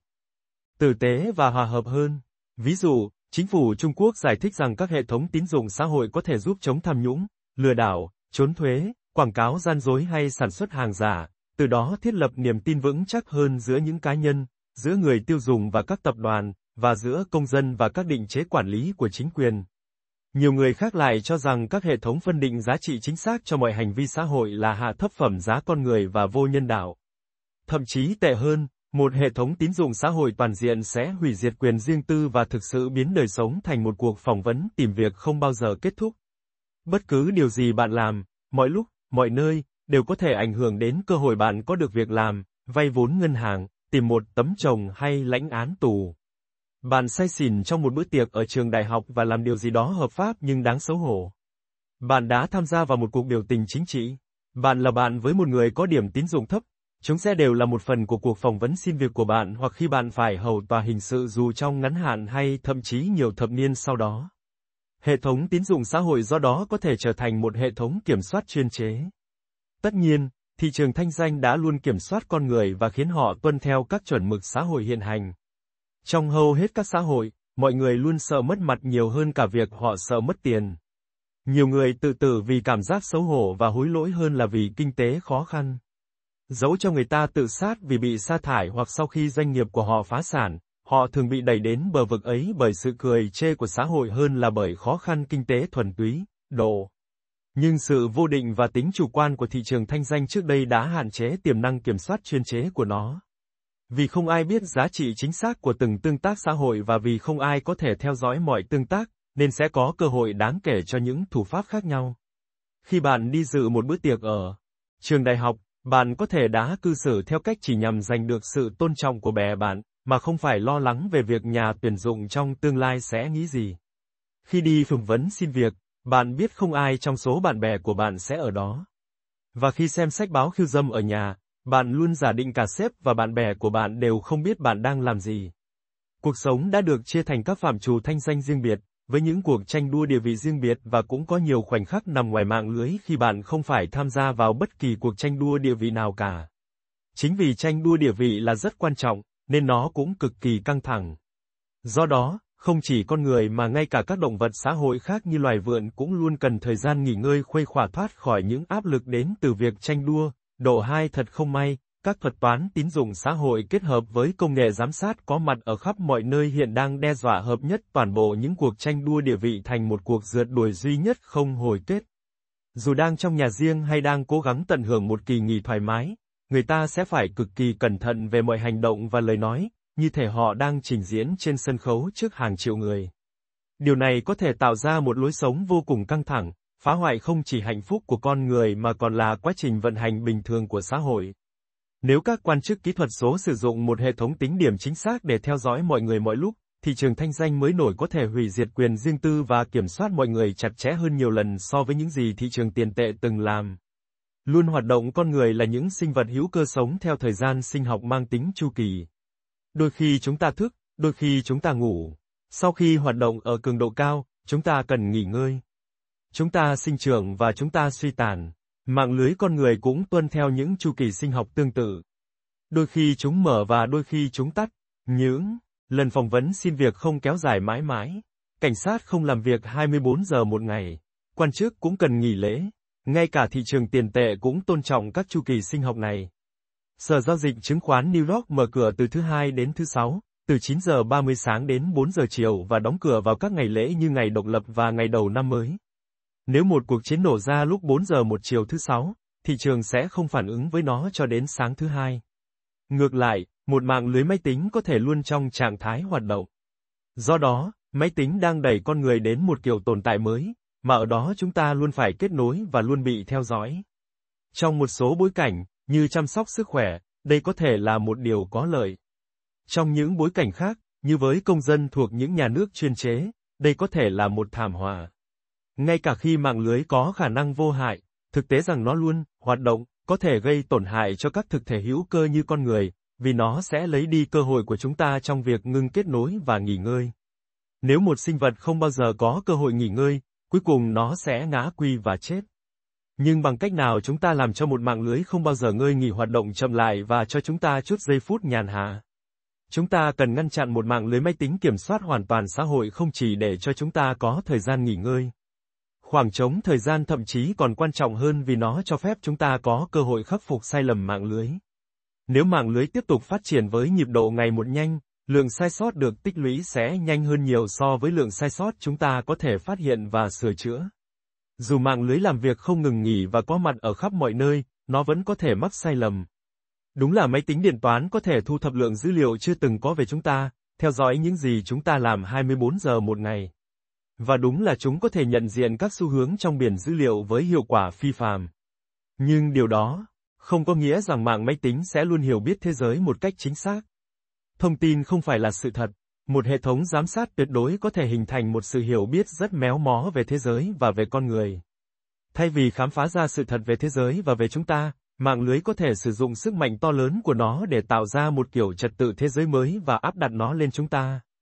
tử tế và hòa hợp hơn. Ví dụ, chính phủ Trung Quốc giải thích rằng các hệ thống tín dụng xã hội có thể giúp chống tham nhũng, lừa đảo, trốn thuế, quảng cáo gian dối hay sản xuất hàng giả, từ đó thiết lập niềm tin vững chắc hơn giữa những cá nhân, giữa người tiêu dùng và các tập đoàn, và giữa công dân và các định chế quản lý của chính quyền. Nhiều người khác lại cho rằng các hệ thống phân định giá trị chính xác cho mọi hành vi xã hội là hạ thấp phẩm giá con người và vô nhân đạo. Thậm chí tệ hơn, một hệ thống tín dụng xã hội toàn diện sẽ hủy diệt quyền riêng tư và thực sự biến đời sống thành một cuộc phỏng vấn tìm việc không bao giờ kết thúc. Bất cứ điều gì bạn làm, mọi lúc, mọi nơi, đều có thể ảnh hưởng đến cơ hội bạn có được việc làm, vay vốn ngân hàng, tìm một tấm chồng hay lãnh án tù. Bạn say xỉn trong một bữa tiệc ở trường đại học và làm điều gì đó hợp pháp nhưng đáng xấu hổ. Bạn đã tham gia vào một cuộc biểu tình chính trị. Bạn là bạn với một người có điểm tín dụng thấp. Chúng sẽ đều là một phần của cuộc phỏng vấn xin việc của bạn hoặc khi bạn phải hầu tòa hình sự dù trong ngắn hạn hay thậm chí nhiều thập niên sau đó. Hệ thống tín dụng xã hội do đó có thể trở thành một hệ thống kiểm soát chuyên chế. Tất nhiên, thị trường thanh danh đã luôn kiểm soát con người và khiến họ tuân theo các chuẩn mực xã hội hiện hành. Trong hầu hết các xã hội, mọi người luôn sợ mất mặt nhiều hơn cả việc họ sợ mất tiền. Nhiều người tự tử vì cảm giác xấu hổ và hối lỗi hơn là vì kinh tế khó khăn. Dẫu cho người ta tự sát vì bị sa thải hoặc sau khi doanh nghiệp của họ phá sản, họ thường bị đẩy đến bờ vực ấy bởi sự cười chê của xã hội hơn là bởi khó khăn kinh tế thuần túy, độ. Nhưng sự vô định và tính chủ quan của thị trường thanh danh trước đây đã hạn chế tiềm năng kiểm soát chuyên chế của nó. Vì không ai biết giá trị chính xác của từng tương tác xã hội và vì không ai có thể theo dõi mọi tương tác, nên sẽ có cơ hội đáng kể cho những thủ pháp khác nhau. Khi bạn đi dự một bữa tiệc ở trường đại học, bạn có thể đã cư xử theo cách chỉ nhằm giành được sự tôn trọng của bè bạn, mà không phải lo lắng về việc nhà tuyển dụng trong tương lai sẽ nghĩ gì. Khi đi phỏng vấn xin việc, bạn biết không ai trong số bạn bè của bạn sẽ ở đó. Và khi xem sách báo khiêu dâm ở nhà, bạn luôn giả định cả sếp và bạn bè của bạn đều không biết bạn đang làm gì. Cuộc sống đã được chia thành các phạm trù thanh danh riêng biệt, với những cuộc tranh đua địa vị riêng biệt và cũng có nhiều khoảnh khắc nằm ngoài mạng lưới khi bạn không phải tham gia vào bất kỳ cuộc tranh đua địa vị nào cả. Chính vì tranh đua địa vị là rất quan trọng, nên nó cũng cực kỳ căng thẳng. Do đó, không chỉ con người mà ngay cả các động vật xã hội khác như loài vượn cũng luôn cần thời gian nghỉ ngơi khuây khỏa thoát khỏi những áp lực đến từ việc tranh đua. Độ hai thật không may, các thuật toán tín dụng xã hội kết hợp với công nghệ giám sát có mặt ở khắp mọi nơi hiện đang đe dọa hợp nhất toàn bộ những cuộc tranh đua địa vị thành một cuộc rượt đuổi duy nhất không hồi kết. Dù đang trong nhà riêng hay đang cố gắng tận hưởng một kỳ nghỉ thoải mái, người ta sẽ phải cực kỳ cẩn thận về mọi hành động và lời nói, như thể họ đang trình diễn trên sân khấu trước hàng triệu người. Điều này có thể tạo ra một lối sống vô cùng căng thẳng, phá hoại không chỉ hạnh phúc của con người mà còn là quá trình vận hành bình thường của xã hội. Nếu các quan chức kỹ thuật số sử dụng một hệ thống tính điểm chính xác để theo dõi mọi người mọi lúc, thị trường thanh danh mới nổi có thể hủy diệt quyền riêng tư và kiểm soát mọi người chặt chẽ hơn nhiều lần so với những gì thị trường tiền tệ từng làm. Luôn hoạt động con người là những sinh vật hữu cơ sống theo thời gian sinh học mang tính chu kỳ. Đôi khi chúng ta thức, đôi khi chúng ta ngủ. Sau khi hoạt động ở cường độ cao, chúng ta cần nghỉ ngơi. Chúng ta sinh trưởng và chúng ta suy tàn. Mạng lưới con người cũng tuân theo những chu kỳ sinh học tương tự. Đôi khi chúng mở và đôi khi chúng tắt. Những Lần phỏng vấn xin việc không kéo dài mãi mãi. Cảnh sát không làm việc hai mươi bốn giờ một ngày. Quan chức cũng cần nghỉ lễ. Ngay cả thị trường tiền tệ cũng tôn trọng các chu kỳ sinh học này. Sở giao dịch chứng khoán New York mở cửa từ thứ Hai đến thứ Sáu, từ chín giờ ba mươi sáng đến bốn giờ chiều và đóng cửa vào các ngày lễ như ngày độc lập và ngày đầu năm mới. Nếu một cuộc chiến nổ ra lúc bốn giờ một chiều thứ Sáu, thị trường sẽ không phản ứng với nó cho đến sáng thứ Hai. Ngược lại, một mạng lưới máy tính có thể luôn trong trạng thái hoạt động. Do đó, máy tính đang đẩy con người đến một kiểu tồn tại mới, mà ở đó chúng ta luôn phải kết nối và luôn bị theo dõi. Trong một số bối cảnh, như chăm sóc sức khỏe, đây có thể là một điều có lợi. Trong những bối cảnh khác, như với công dân thuộc những nhà nước chuyên chế, đây có thể là một thảm họa. Ngay cả khi mạng lưới có khả năng vô hại, thực tế rằng nó luôn hoạt động, có thể gây tổn hại cho các thực thể hữu cơ như con người, vì nó sẽ lấy đi cơ hội của chúng ta trong việc ngưng kết nối và nghỉ ngơi. Nếu một sinh vật không bao giờ có cơ hội nghỉ ngơi, cuối cùng nó sẽ ngã quy và chết. Nhưng bằng cách nào chúng ta làm cho một mạng lưới không bao giờ ngơi nghỉ hoạt động chậm lại và cho chúng ta chút giây phút nhàn hạ? Chúng ta cần ngăn chặn một mạng lưới máy tính kiểm soát hoàn toàn xã hội không chỉ để cho chúng ta có thời gian nghỉ ngơi. Khoảng trống thời gian thậm chí còn quan trọng hơn vì nó cho phép chúng ta có cơ hội khắc phục sai lầm mạng lưới. Nếu mạng lưới tiếp tục phát triển với nhịp độ ngày một nhanh, lượng sai sót được tích lũy sẽ nhanh hơn nhiều so với lượng sai sót chúng ta có thể phát hiện và sửa chữa. Dù mạng lưới làm việc không ngừng nghỉ và có mặt ở khắp mọi nơi, nó vẫn có thể mắc sai lầm. Đúng là máy tính điện toán có thể thu thập lượng dữ liệu chưa từng có về chúng ta, theo dõi những gì chúng ta làm hai mươi bốn giờ một ngày. Và đúng là chúng có thể nhận diện các xu hướng trong biển dữ liệu với hiệu quả phi phàm. Nhưng điều đó không có nghĩa rằng mạng máy tính sẽ luôn hiểu biết thế giới một cách chính xác. Thông tin không phải là sự thật. Một hệ thống giám sát tuyệt đối có thể hình thành một sự hiểu biết rất méo mó về thế giới và về con người. Thay vì khám phá ra sự thật về thế giới và về chúng ta, mạng lưới có thể sử dụng sức mạnh to lớn của nó để tạo ra một kiểu trật tự thế giới mới và áp đặt nó lên chúng ta.